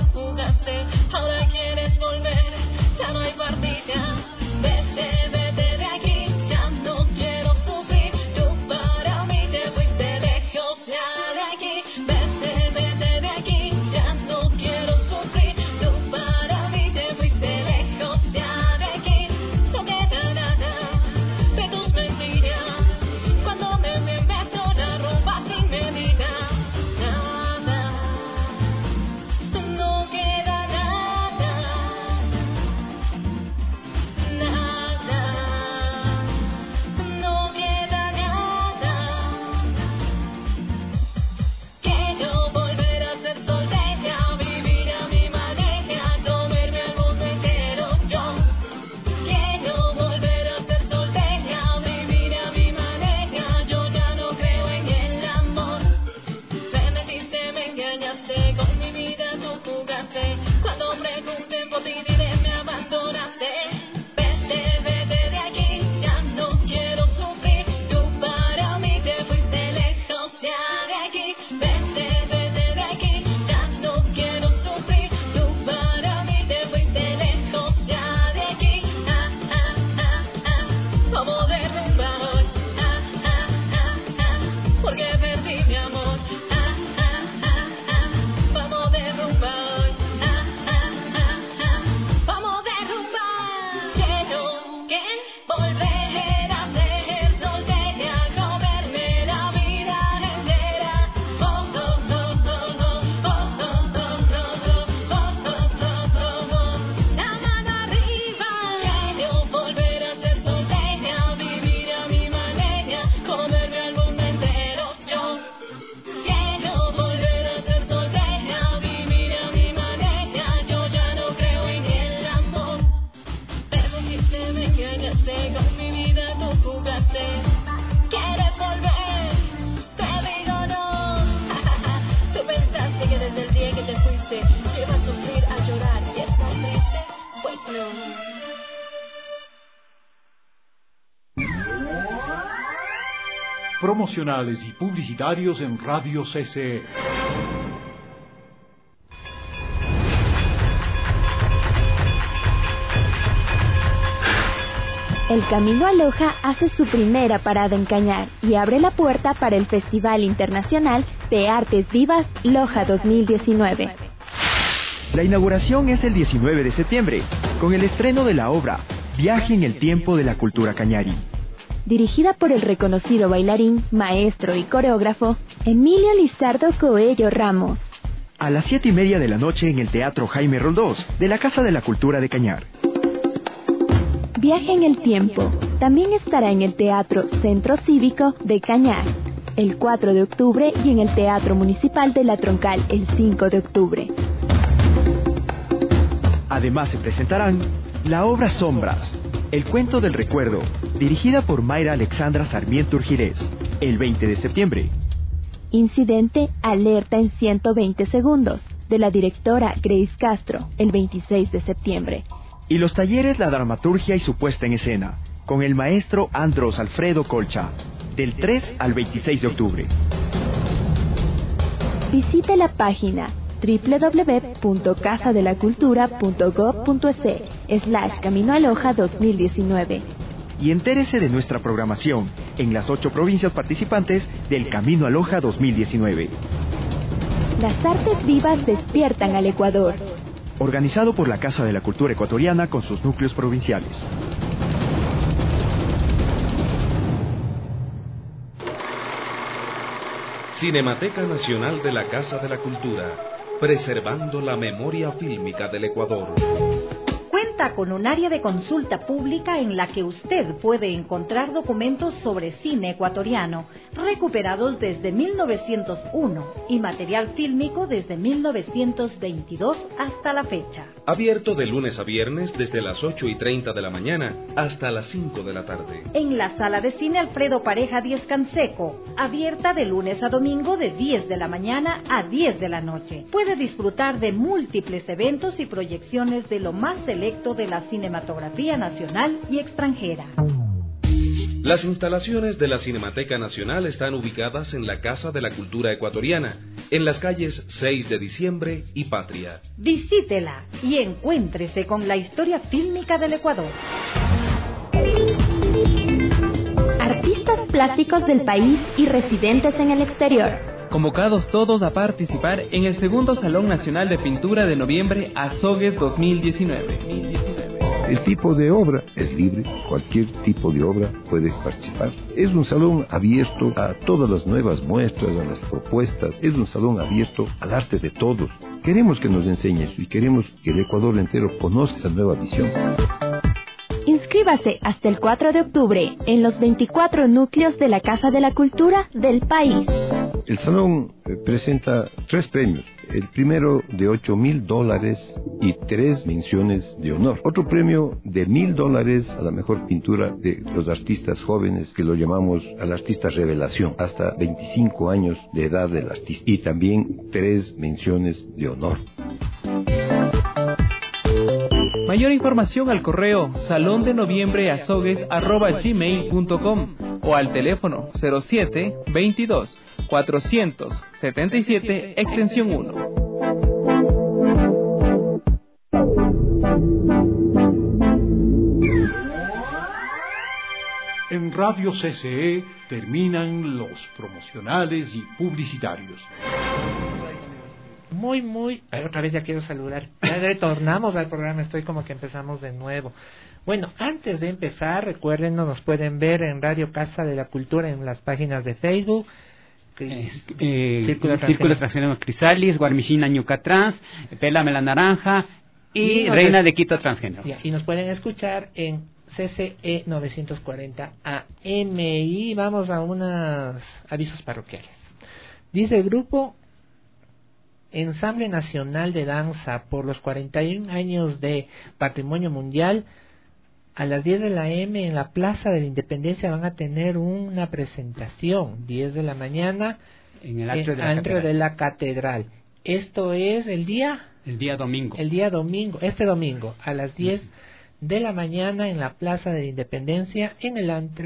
promocionales y publicitarios en Radio C C E. El Camino a Loja hace su primera parada en Cañar y abre la puerta para el Festival Internacional de Artes Vivas Loja dos mil diecinueve. La inauguración es el diecinueve de septiembre, con el estreno de la obra Viaje en el tiempo de la cultura cañari. Dirigida por el reconocido bailarín, maestro y coreógrafo Emilio Lizardo Coello Ramos. A las siete y media de la noche en el Teatro Jaime Roldós de la Casa de la Cultura de Cañar. Viaje en el tiempo también estará en el Teatro Centro Cívico de Cañar el cuatro de octubre y en el Teatro Municipal de La Troncal el cinco de octubre. Además se presentarán la obra Sombras, el cuento del recuerdo, dirigida por Mayra Alexandra Sarmiento Urgirez, el veinte de septiembre. Incidente Alerta en ciento veinte segundos, de la directora Grace Castro, el veintiséis de septiembre. Y los talleres La Dramaturgia y su puesta en escena, con el maestro Andros Alfredo Colcha, del tres al veintiséis de octubre. Visite la página doble u doble u doble u punto casa de la cultura punto gob punto es slash Camino a Loja dos mil diecinueve. Y entérese de nuestra programación en las ocho provincias participantes del Camino a Loja dos mil diecinueve. Las artes vivas despiertan al Ecuador. Organizado por la Casa de la Cultura Ecuatoriana con sus núcleos provinciales. Cinemateca Nacional de la Casa de la Cultura, preservando la memoria fílmica del Ecuador. Cuenta con un área de consulta pública en la que usted puede encontrar documentos sobre cine ecuatoriano recuperados desde mil novecientos uno y material fílmico desde mil novecientos veintidós hasta la fecha. Abierto de lunes a viernes desde las ocho y treinta de la mañana hasta las cinco de la tarde. En la sala de cine Alfredo Pareja Díez Canseco, abierta de lunes a domingo de diez de la mañana a diez de la noche. Puede disfrutar de múltiples eventos y proyecciones de lo más selecto de la cinematografía nacional y extranjera. Las instalaciones de la Cinemateca Nacional están ubicadas en la Casa de la Cultura Ecuatoriana, en las calles seis de diciembre y Patria. Visítela y encuéntrese con la historia fílmica del Ecuador. Artistas plásticos del país y residentes en el exterior. Convocados todos a participar en el segundo Salón Nacional de Pintura de Noviembre Azogues dos mil diecinueve. El tipo de obra es libre, cualquier tipo de obra puede participar. Es un salón abierto a todas las nuevas muestras, a las propuestas. Es un salón abierto al arte de todos. Queremos que nos enseñes y queremos que el Ecuador entero conozca esa nueva visión. Inscríbase hasta el cuatro de octubre en los veinticuatro núcleos de la Casa de la Cultura del país. El salón eh, presenta tres premios. El primero de ocho mil dólares y tres menciones de honor. Otro premio de mil dólares a la mejor pintura de los artistas jóvenes, que lo llamamos al artista revelación, hasta veinticinco años de edad del artista. Y también tres menciones de honor. Mayor información al correo salón de noviembre azogues arroba gmail punto com o al teléfono cero siete veintidós cuatrocientos setenta y siete extensión uno. En Radio C C E terminan los promocionales y publicitarios. Muy, muy... Ay, otra vez ya quiero saludar. Ya retornamos al programa, estoy como que empezamos de nuevo. Bueno, antes de empezar, recuerden, nos pueden ver en Radio Casa de la Cultura en las páginas de Facebook. Eh, eh, Círculo, Círculo Transgénero Crisalis, Guarmichina Ñucatrans, Pélame la Naranja y, y Reina de Quito Transgénero. Ya, y nos pueden escuchar en C C E novecientos cuarenta A M. Y vamos a unos avisos parroquiales. Dice el grupo Ensamble Nacional de Danza por los cuarenta y un años de Patrimonio Mundial. A las diez de la M en la Plaza de la Independencia van a tener una presentación, diez de la mañana, en el atrio de la, atrio de la Catedral. Esto es el día... El día domingo. El día domingo, este domingo, a las diez de la mañana en la Plaza de la Independencia, en el atrio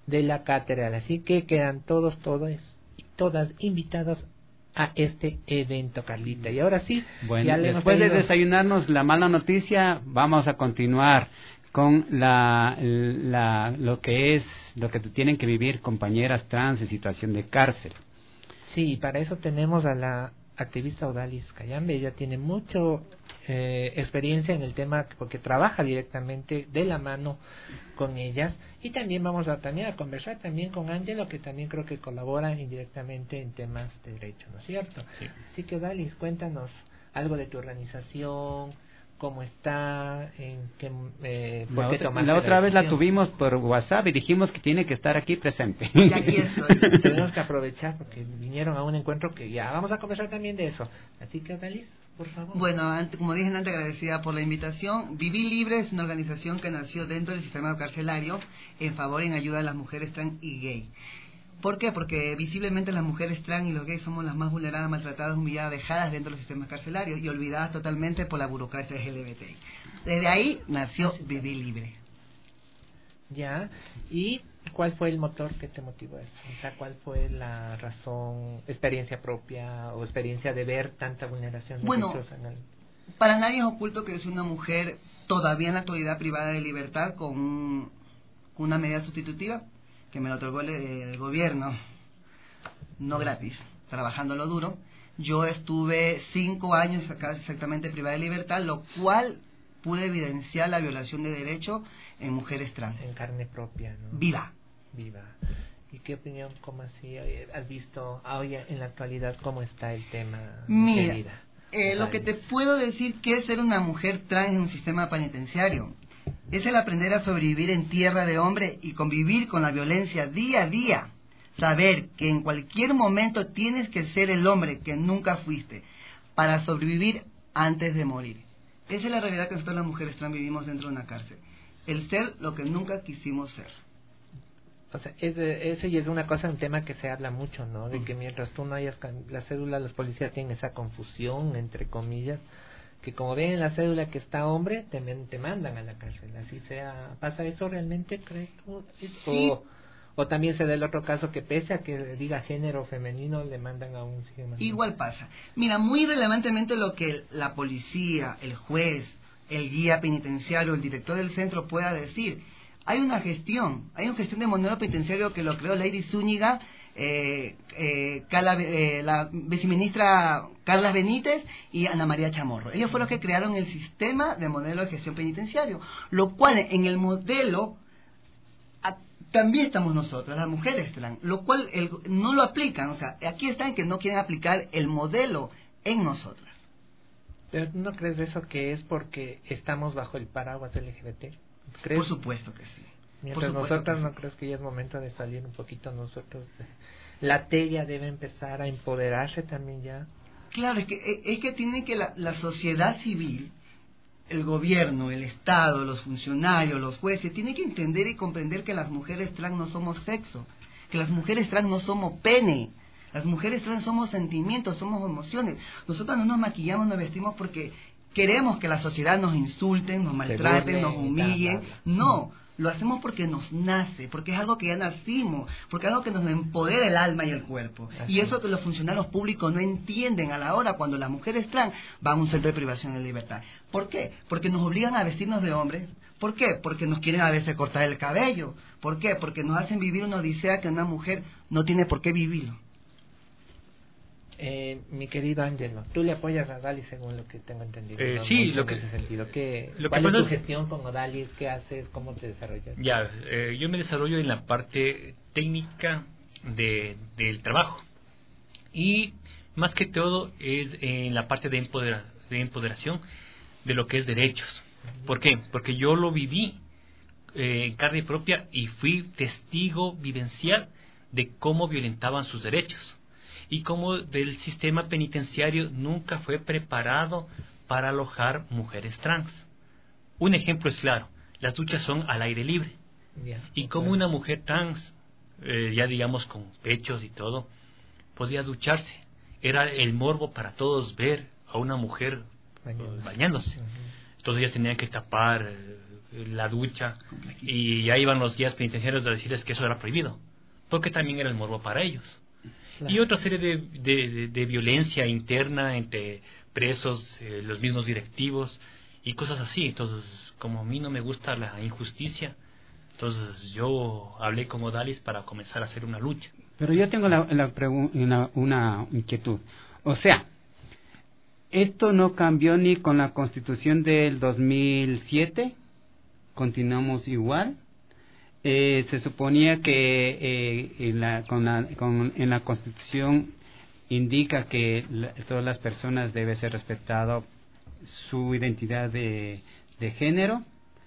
de la catedral. Así que quedan todos, todos y todas invitados a este evento, Carlita. Y ahora sí, bueno, ya le después de hemos desayunarnos la mala noticia, vamos a continuar con la, la lo que es lo que tienen que vivir compañeras trans en situación de cárcel. Sí, para eso tenemos a la activista Odalis Cayambe. Ella tiene mucho eh, experiencia en el tema porque trabaja directamente de la mano con ellas, y también vamos a también a conversar también con Ángelo, que también creo que colabora indirectamente en temas de derecho, ¿no es cierto? Sí. Así que Odalis, cuéntanos algo de tu organización, cómo está, en qué, eh, por La qué otra, tomaste la otra vez la decisión. tuvimos por WhatsApp y dijimos que tiene que estar aquí presente. Y aquí estoy. Tenemos que aprovechar porque vinieron a un encuentro que ya vamos a conversar también de eso. Así que, Odalis, por favor. Bueno, ante, como dije antes, agradecida por la invitación. Viví Libre es una organización que nació dentro del sistema carcelario en favor y en ayuda a las mujeres trans y gay. ¿Por qué? Porque visiblemente las mujeres trans y los gays somos las más vulneradas, maltratadas, humilladas, dejadas dentro de los sistemas carcelarios y olvidadas totalmente por la burocracia L G B T. Desde ahí nació Viví Libre. Ya, ¿y cuál fue el motor que te motivó a eso? O sea, ¿cuál fue la razón, experiencia propia o experiencia de ver tanta vulneración de Bueno, derechos en el... para nadie es oculto que es una mujer todavía en la actualidad privada de libertad con, un, con una medida sustitutiva que me lo otorgó el, el gobierno, no gratis, trabajándolo duro. Yo estuve cinco años acá exactamente privada de libertad, lo cual pude evidenciar la violación de derechos en mujeres trans. En carne propia, ¿no? Viva. Viva. ¿Y qué opinión, cómo así, has visto hoy en la actualidad cómo está el tema Mira, de vida? Eh, lo que te puedo decir que es ser una mujer trans en un sistema penitenciario. Es el aprender a sobrevivir en tierra de hombre y convivir con la violencia día a día. Saber que en cualquier momento tienes que ser el hombre que nunca fuiste para sobrevivir antes de morir. Esa es la realidad que nosotros las mujeres trans vivimos dentro de una cárcel. El ser lo que nunca quisimos ser. O sea, ese, ese ya es una cosa, un tema que se habla mucho, ¿no? De que mientras tú no hayas la cédula, los policías tienen esa confusión, entre comillas, que como ven en la cédula que está hombre, te, te mandan a la cárcel. Así sea, ¿pasa eso realmente, crees tú? Sí. O, o también se da el otro caso que pese a que diga género femenino, le mandan a un... Igual pasa. Mira, muy relevantemente lo que la policía, el juez, el guía penitenciario, el director del centro pueda decir. Hay una gestión, hay una gestión de modelo penitenciario que lo creó Lady Zúñiga, eh, eh, Carla, eh, la viceministra Carla Benítez y Ana María Chamorro. Ellos fueron los que crearon el sistema de modelo de gestión penitenciario, lo cual en el modelo a, también estamos nosotros, las mujeres trans, lo cual el, no lo aplican. O sea, aquí están que no quieren aplicar el modelo en nosotras. ¿Pero no crees eso que es porque estamos bajo el paraguas L G B T? ¿Crees? Por supuesto que sí. Mientras nosotros, ¿no crees que ya es momento de salir un poquito nosotros? La T E ya debe empezar a empoderarse también ya. Claro, es que es que tiene que la, la sociedad civil, el gobierno, el Estado, los funcionarios, los jueces, tienen que entender y comprender que las mujeres trans no somos sexo, que las mujeres trans no somos pene. Las mujeres trans somos sentimientos, somos emociones. Nosotros no nos maquillamos, nos vestimos porque queremos que la sociedad nos insulten, nos maltraten, nos humillen. No, lo hacemos porque nos nace, porque es algo que ya nacimos, porque es algo que nos empodera el alma y el cuerpo. Así. Y eso que los funcionarios públicos no entienden a la hora cuando las mujeres trans van a un centro de privación de libertad. ¿Por qué? Porque nos obligan a vestirnos de hombres. ¿Por qué? Porque nos quieren a veces cortar el cabello. ¿Por qué? Porque nos hacen vivir una odisea que una mujer no tiene por qué vivirlo. Eh, mi querido Ángelo, tú le apoyas a Odalis según lo que tengo entendido. Eh, ¿no? sí, Mucho lo que, en ese sentido. ¿Qué, lo ¿Cuál que es pasa tu es, gestión con Odalis? ¿Qué haces? ¿Cómo te desarrollas? Ya, eh, yo me desarrollo en la parte técnica de, del trabajo y más que todo es en la parte de, empodera, de empoderación de lo que es derechos. ¿Por qué? Porque yo lo viví eh, en carne propia y fui testigo vivencial de cómo violentaban sus derechos. Y como del sistema penitenciario nunca fue preparado para alojar mujeres trans. Un ejemplo es claro, las duchas son al aire libre. Yeah, y como okay. Una mujer trans, eh, ya digamos con pechos y todo, podía ducharse. Era el morbo para todos ver a una mujer bañándose. bañándose. Uh-huh. Entonces ellas tenían que tapar eh, la ducha, y ya iban los guías penitenciarios a decirles que eso era prohibido, porque también era el morbo para ellos. Claro. Y otra serie de, de, de, de violencia interna entre presos, eh, los mismos directivos y cosas así. Entonces, como a mí no me gusta la injusticia, entonces yo hablé con Odalis para comenzar a hacer una lucha. Pero yo tengo la, la una, una inquietud. O sea, esto no cambió ni con la Constitución del dos mil siete, continuamos igual. Eh, se suponía que eh, en, la, con la, con, en la Constitución indica que la, todas las personas deben ser respetado su identidad de, de género,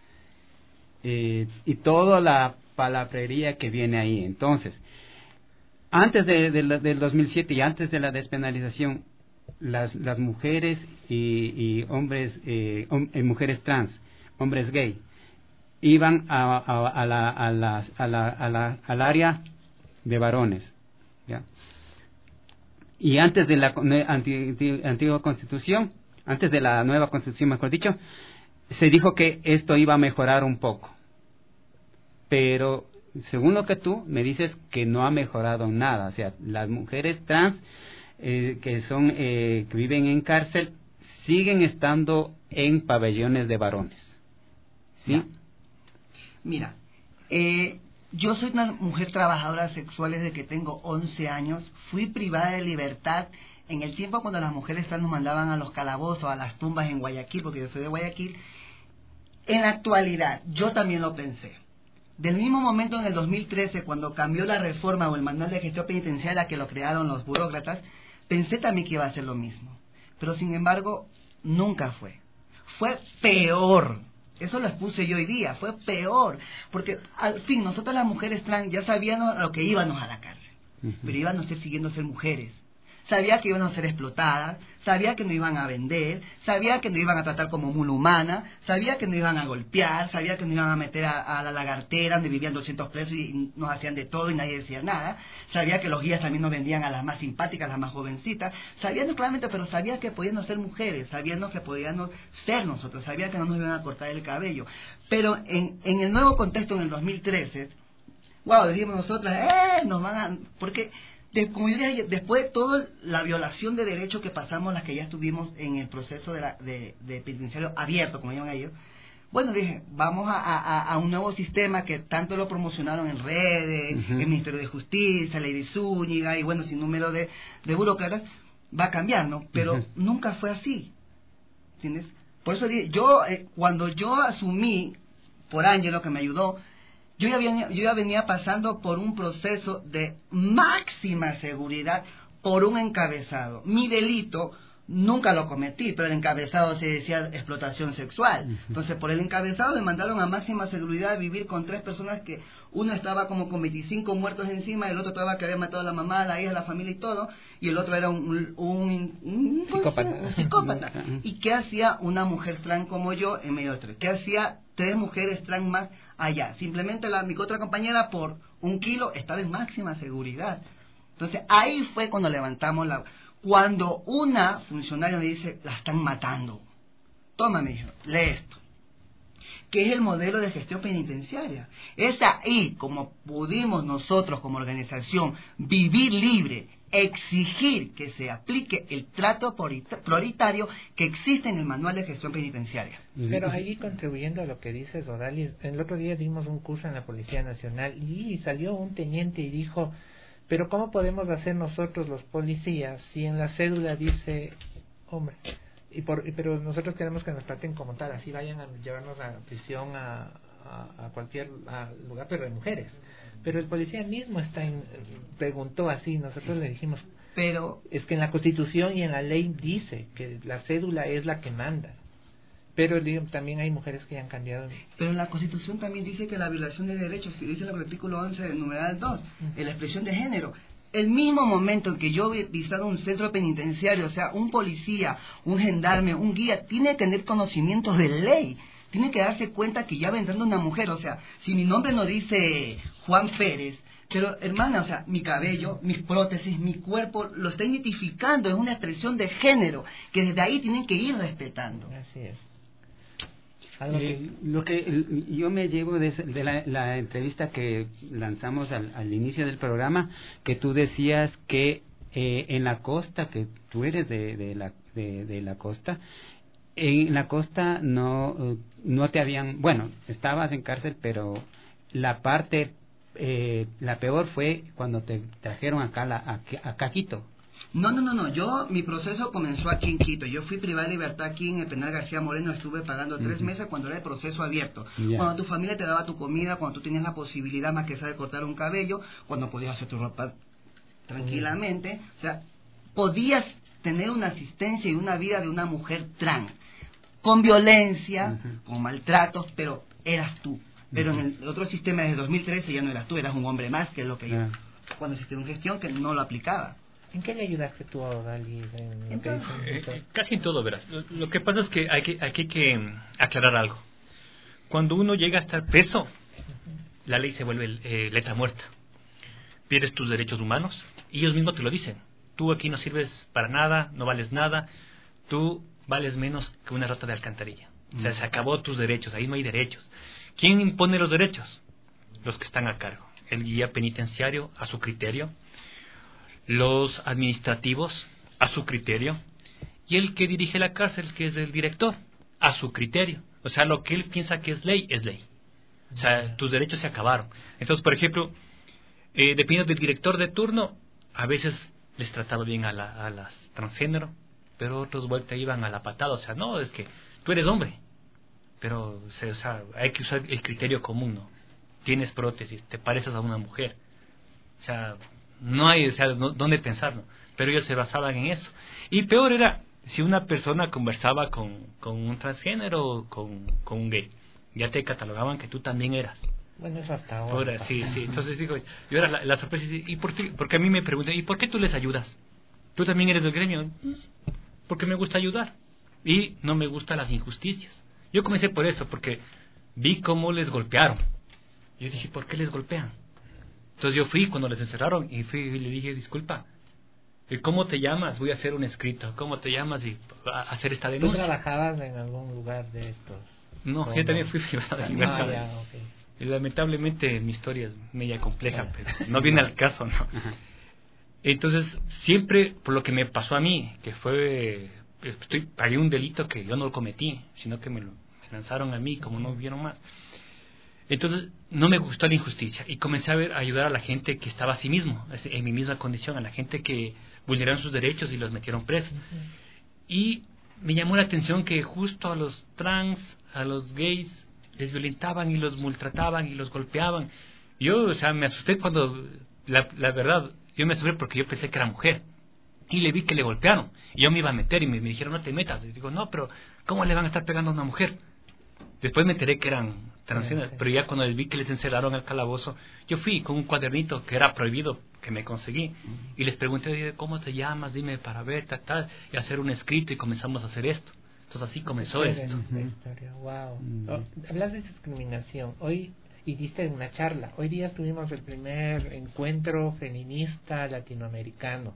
eh, y toda la palabrería que viene ahí. Entonces, antes de, de, del dos mil siete y antes de la despenalización, las, las mujeres y, y hombres, eh, hom, eh, mujeres trans, hombres gay, iban a, a, a la, a la, a la, a la, al área de varones, ¿ya? Y antes de la anti, antigua Constitución, antes de la nueva Constitución, mejor dicho, se dijo que esto iba a mejorar un poco. Pero, según lo que tú me dices, que no ha mejorado nada. O sea, las mujeres trans eh, que son eh, que viven en cárcel siguen estando en pabellones de varones. ¿Sí? Ya. Mira, eh, yo soy una mujer trabajadora sexual desde que tengo once años. Fui privada de libertad en el tiempo cuando las mujeres trans nos mandaban a los calabozos, a las tumbas en Guayaquil, porque yo soy de Guayaquil. En la actualidad, yo también lo pensé. Del mismo momento en el dos mil trece, cuando cambió la reforma o el manual de gestión penitenciaria que lo crearon los burócratas, pensé también que iba a ser lo mismo. Pero sin embargo, nunca fue. Fue peor. Eso lo expuse yo hoy día, fue peor, porque al fin nosotros las mujeres trans ya sabíamos a lo que íbamos a la cárcel, uh-huh. pero íbamos a ser siguiendo a ser mujeres. Sabía que iban a ser explotadas, sabía que nos iban a vender, sabía que nos iban a tratar como mula humana, sabía que nos iban a golpear, sabía que nos iban a meter a, a la lagartera donde vivían doscientos presos y nos hacían de todo y nadie decía nada, sabía que los guías también nos vendían a las más simpáticas, las más jovencitas, sabíamos claramente, pero sabía que podíamos ser mujeres, sabíamos que podíamos ser nosotros, sabía que no nos iban a cortar el cabello. Pero en, en el nuevo contexto, en el dos mil trece, wow, dijimos nosotras, eh, nos van a... porque... De, como yo dije, después de toda la violación de derechos que pasamos, las que ya estuvimos en el proceso de, la, de, de penitenciario abierto, como llaman ellos, bueno, dije, vamos a, a, a un nuevo sistema que tanto lo promocionaron en redes, uh-huh. el Ministerio de Justicia, Lady Zúñiga, y bueno, sin número de, de burócratas, va a cambiar, ¿no? Pero uh-huh. nunca fue así, ¿entiendes? Por eso dije, yo, eh, cuando yo asumí, por Ángelo, que me ayudó, Yo ya, venía, yo ya venía pasando por un proceso de máxima seguridad por un encabezado. Mi delito nunca lo cometí, pero el encabezado se decía explotación sexual. Uh-huh. Entonces, por el encabezado me mandaron a máxima seguridad a vivir con tres personas que uno estaba como con veinticinco muertos encima, el otro estaba que había matado a la mamá, a la hija, a la familia y todo, y el otro era un, un, un, un psicópata. Un psicópata. ¿Y qué hacía una mujer trans como yo en medio de tres? ¿Qué hacía tres mujeres trans más allá? Simplemente la, mi otra compañera por un kilo estaba en máxima seguridad. Entonces ahí fue cuando levantamos la... Cuando una funcionaria me dice, la están matando. Toma, mi hijo, lee esto. Que es el modelo de gestión penitenciaria. Es ahí como pudimos nosotros como organización vivir libre, exigir que se aplique el trato prioritario que existe en el manual de gestión penitenciaria. Pero ahí, contribuyendo a lo que dices, Odalis, el otro día dimos un curso en la Policía Nacional y salió un teniente y dijo, pero ¿cómo podemos hacer nosotros los policías si en la cédula dice hombre? Y por, pero nosotros queremos que nos traten como tal, así vayan a llevarnos a prisión a, a, a cualquier a lugar, pero de mujeres. Pero el policía mismo está en, preguntó así, nosotros le dijimos, pero es que en la Constitución y en la ley dice que la cédula es la que manda. Pero digo, también hay mujeres que ya han cambiado. Pero la Constitución también dice que la violación de derechos, si dice el artículo once del numeral dos, uh-huh. en la expresión de género, el mismo momento en que yo he visitado un centro penitenciario, o sea, un policía, un gendarme, un guía, tiene que tener conocimientos de ley, tiene que darse cuenta que ya va entrando una mujer, o sea, si mi nombre no dice Juan Pérez, pero hermana, o sea, mi cabello, mis prótesis, mi cuerpo, lo está identificando, es una expresión de género, que desde ahí tienen que ir respetando. Así es. Algo que... Eh, lo que el- yo me llevo de, ese- de la, la entrevista que lanzamos al, al inicio del programa, que tú decías que eh, en la costa, que tú eres de, de, la, de, de la costa, en la costa no, eh, no te habían, bueno, estabas en cárcel, pero la parte, eh, la peor fue cuando te trajeron acá, la, a, acá a Quito. No, no, no, no. Yo, mi proceso comenzó aquí en Quito. Yo fui privada de libertad aquí en el penal García Moreno. Estuve pagando tres Ujú. meses cuando era el proceso abierto. Ya. Cuando tu familia te daba tu comida, cuando tú tenías la posibilidad más que sea de cortar un cabello, cuando podías hacer tu ropa tranquilamente. O sea, podías tener una asistencia y una vida de una mujer trans. Con violencia, con maltratos, pero eras tú. Pero en el otro sistema desde dos mil trece ya no eras tú, eras un hombre más, que es lo que yo. Cuando existía gestión que no lo aplicaba. ¿En qué le ayudaste tú a Gali? En lo que Entonces, dicen? Eh, casi en todo, verás. Lo, lo que pasa es que hay que, hay que, que mm, aclarar algo. Cuando uno llega a estar preso, la ley se vuelve eh, letra muerta. Pierdes tus derechos humanos y ellos mismos te lo dicen. Tú aquí no sirves para nada, no vales nada, tú vales menos que una rata de alcantarilla. O sea, se acabó tus derechos, ahí no hay derechos. ¿Quién impone los derechos? Los que están a cargo. El guía penitenciario, a su criterio, los administrativos, a su criterio, y el que dirige la cárcel, que es el director, a su criterio. O sea, lo que él piensa que es ley, es ley. O sea, tus derechos se acabaron. Entonces, por ejemplo, eh, dependiendo del director de turno, a veces les trataba bien a, la, a las transgénero, pero otros vuelta iban a la patada. O sea, no, es que tú eres hombre, pero o sea, o sea, hay que usar el criterio común, ¿no? Tienes prótesis, te pareces a una mujer. O sea, no hay, o sea, no, dónde pensarlo. Pero ellos se basaban en eso. Y peor era si una persona conversaba con, con un transgénero o con, con un gay. Ya te catalogaban que tú también eras. Bueno, eso hasta ahora. Ahora, sí, sí. Entonces digo, yo era la, la sorpresa. ¿Y por qué? Porque a mí me preguntan, ¿y por qué tú les ayudas? ¿Tú también eres del gremio? Porque me gusta ayudar. Y no me gustan las injusticias. Yo comencé por eso, porque vi cómo les golpearon. Y yo dije, ¿por qué les golpean? Entonces yo fui cuando les encerraron y fui y le dije, disculpa, ¿cómo te llamas? Voy a hacer un escrito. ¿Cómo te llamas? Y a hacer esta ¿Tú denuncia. trabajabas en algún lugar de estos? No, ¿Cómo? yo también fui privada de Ah, libertad. ya, okay. Y lamentablemente mi historia es media compleja, Ah. pero no viene al caso, ¿no? Entonces, siempre por lo que me pasó a mí, que fue, estoy pagué un delito que yo no lo cometí, sino que me lo me lanzaron a mí, como no vieron más. Entonces, no me gustó la injusticia y comencé a ver, a ayudar a la gente que estaba a sí mismo, en mi misma condición, a la gente que vulneraron sus derechos y los metieron presos. Uh-huh. Y me llamó la atención que justo a los trans, a los gays, les violentaban y los maltrataban y los golpeaban. Yo, o sea, me asusté cuando, la, la verdad, yo me asusté porque yo pensé que era mujer. Y le vi que le golpearon. Y yo me iba a meter y me, me dijeron, no te metas. Y digo, no, pero ¿cómo le van a estar pegando a una mujer? Después me enteré que eran transgénero, sí, sí. Pero ya cuando les vi que les encerraron al calabozo, yo fui con un cuadernito que era prohibido, que me conseguí, uh-huh. Y les pregunté, ¿cómo te llamas? Dime para ver, tal, tal, y hacer un escrito y comenzamos a hacer esto. Entonces así comenzó esto. Uh-huh. Wow. Uh-huh. Oh, hablas de discriminación. Hoy y diste una charla. Hoy día tuvimos el primer encuentro feminista latinoamericano.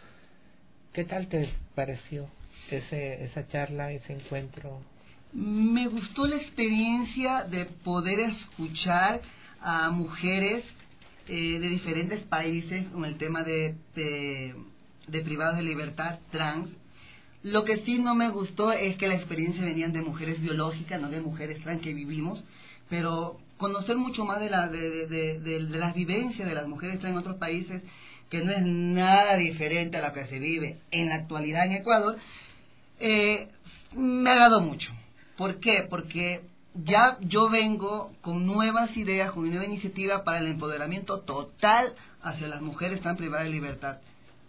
¿Qué tal te pareció ese, esa charla, ese encuentro? Me gustó la experiencia de poder escuchar a mujeres eh, de diferentes países con el tema de, de, de privados de libertad trans. Lo que sí no me gustó es que la experiencia venían de mujeres biológicas, no de mujeres trans que vivimos, pero conocer mucho más de, la, de, de, de, de, de las vivencias de las mujeres trans en otros países, que no es nada diferente a lo que se vive en la actualidad en Ecuador, eh, me agradó mucho. ¿Por qué? Porque ya yo vengo con nuevas ideas, con una nueva iniciativa para el empoderamiento total hacia las mujeres tan privadas de libertad.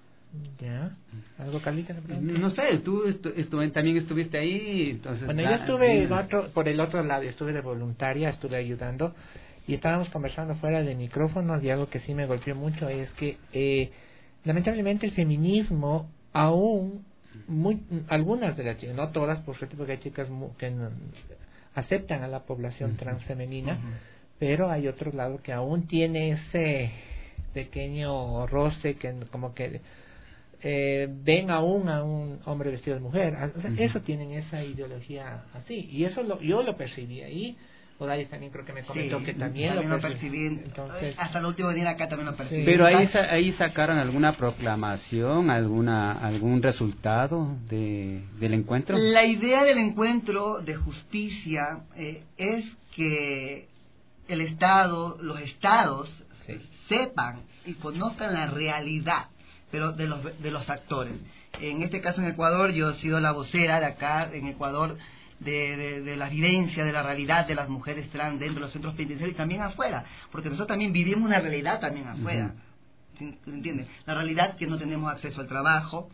¿Ya? ¿Algo, Carlita? No sé, tú estu estu también estuviste ahí. Entonces, bueno, yo estuve en otro, por el otro lado, estuve de voluntaria, estuve ayudando y estábamos conversando fuera de micrófonos y algo que sí me golpeó mucho es que eh, lamentablemente el feminismo aún Muy, algunas de las chicas, no todas por suerte, porque hay chicas muy, que no, aceptan a la población uh-huh. transfemenina, uh-huh. pero hay otro lado que aún tiene ese pequeño roce que como que eh, ven aún a un hombre vestido de mujer. O sea, uh-huh. Eso tienen esa ideología así. Y eso lo, yo lo percibí ahí. Odalis también creo que me comentó sí, que también, también lo percibí. percibí. Entonces, hasta el último venir acá también lo percibí. Pero ahí ahí sacaron alguna proclamación, alguna algún resultado de, del encuentro. La idea del encuentro de justicia eh, es que el Estado, los estados sí. sepan y conozcan la realidad, pero de los de los actores. En este caso en Ecuador yo he sido la vocera de acá en Ecuador. De, de, de la vivencia, de la realidad de las mujeres trans dentro de los centros penitenciarios y también afuera, porque nosotros también vivimos una realidad también afuera, uh-huh. ¿entiendes? La realidad que no tenemos acceso al trabajo,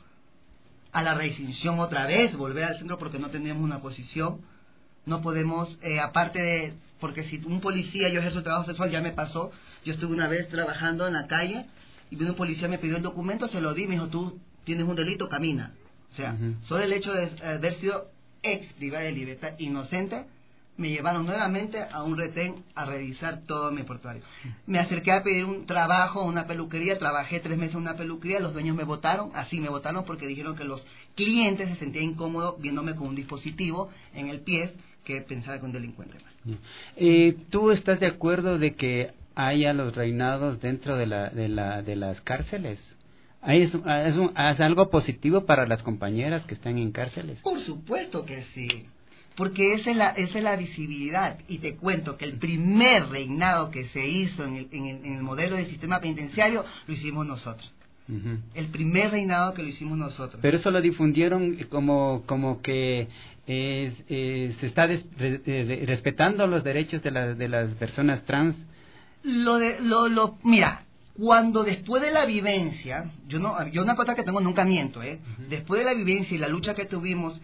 a la reinserción otra vez, volver al centro porque no tenemos una posición, no podemos, eh, aparte de, porque si un policía, yo ejerzo el trabajo sexual, ya me pasó, yo estuve una vez trabajando en la calle y vino un policía, me pidió el documento, se lo di, me dijo, tú tienes un delito, camina. O sea, uh-huh. solo el hecho de haber sido ex privada de libertad inocente, me llevaron nuevamente a un retén a revisar todo mi portuario. Me acerqué a pedir un trabajo, una peluquería, trabajé tres meses en una peluquería, los dueños me votaron, así me votaron porque dijeron que los clientes se sentían incómodos viéndome con un dispositivo en el pie que pensaba que un delincuente más. Eh, ¿Tú estás de acuerdo de que haya los reinados dentro de, la, de, la, de las cárceles? ¿Es, es, un, ¿Es algo positivo para las compañeras que están en cárceles? Por supuesto que sí, porque esa es la, esa es la visibilidad. Y te cuento que el primer reinado que se hizo en el, en el, en el modelo del sistema penitenciario lo hicimos nosotros. Uh-huh. El primer reinado que lo hicimos nosotros. Pero eso lo difundieron como, como que es, eh, se está des, re, de, respetando los derechos de, la, de las personas trans. Lo de, lo, lo, mira... Cuando después de la vivencia, yo no, yo una cosa que tengo nunca miento, ¿eh? Uh-huh. Después de la vivencia y la lucha que tuvimos,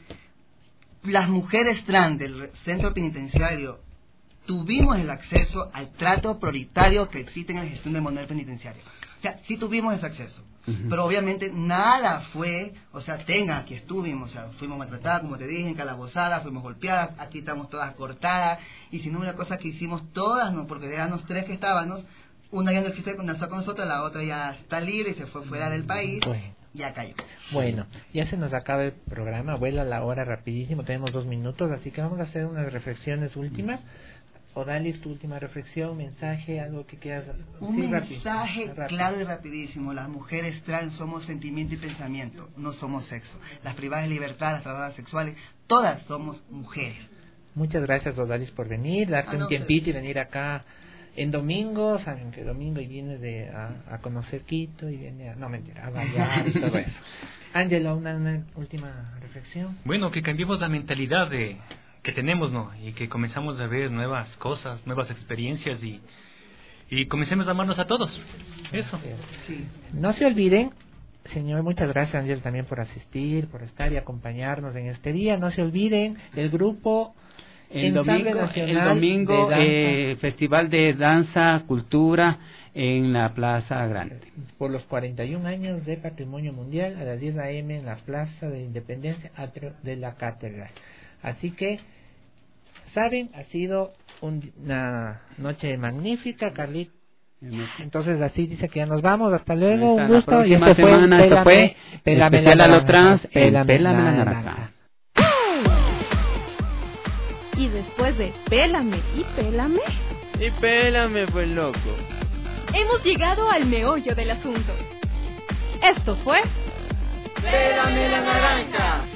las mujeres trans del centro penitenciario tuvimos el acceso al trato prioritario que existe en la gestión del modelo penitenciario. O sea, sí tuvimos ese acceso, uh-huh. pero obviamente nada fue, o sea, tenga, aquí estuvimos, o sea, fuimos maltratadas, como te dije, encalabozadas, fuimos golpeadas, aquí estamos todas cortadas, y si no una cosa que hicimos todas, no, porque eran los tres que estábamos. Una ya no existe cuando está con nosotros, la otra ya está libre y se fue fuera del país, bueno. Ya cayó. Bueno, ya se nos acaba el programa, vuela la hora rapidísimo, tenemos dos minutos, así que vamos a hacer unas reflexiones últimas. Odalis, tu última reflexión, mensaje, algo que quieras... Un sí, mensaje rápido, claro y rapidísimo. Las mujeres trans somos sentimiento y pensamiento, no somos sexo. Las privadas de libertad, las trabajadoras sexuales, todas somos mujeres. Muchas gracias, Odalis, por venir, darte ah, no, un tiempito pero... y venir acá en domingo. Saben que domingo y viene de, a, a conocer Quito y viene a... No, mentira, a bailar y todo eso. Ángelo, una, una última reflexión. Bueno, que cambiemos la mentalidad de... que tenemos, ¿no? Y que comenzamos a ver nuevas cosas, nuevas experiencias y, y comencemos a amarnos a todos. Eso. Sí. No se olviden, señor, muchas gracias, Ángel, también por asistir, por estar y acompañarnos en este día. No se olviden del grupo el domingo, el domingo eh, Festival de Danza, Cultura en la Plaza Grande. Por los cuarenta y un años de Patrimonio Mundial a las diez a eme en la Plaza de Independencia, atrio de la Catedral. Así que, saben, ha sido un, una noche magnífica, Carlitos. Entonces así dice que ya nos vamos, hasta luego, un gusto. Y este fue, semana, esto fue Pélame la Naranja. Pélame la Naranja. Y después de Pélame y Pélame... Y Pélame, pues loco. Hemos llegado al meollo del asunto. Esto fue... Pélame la Naranja.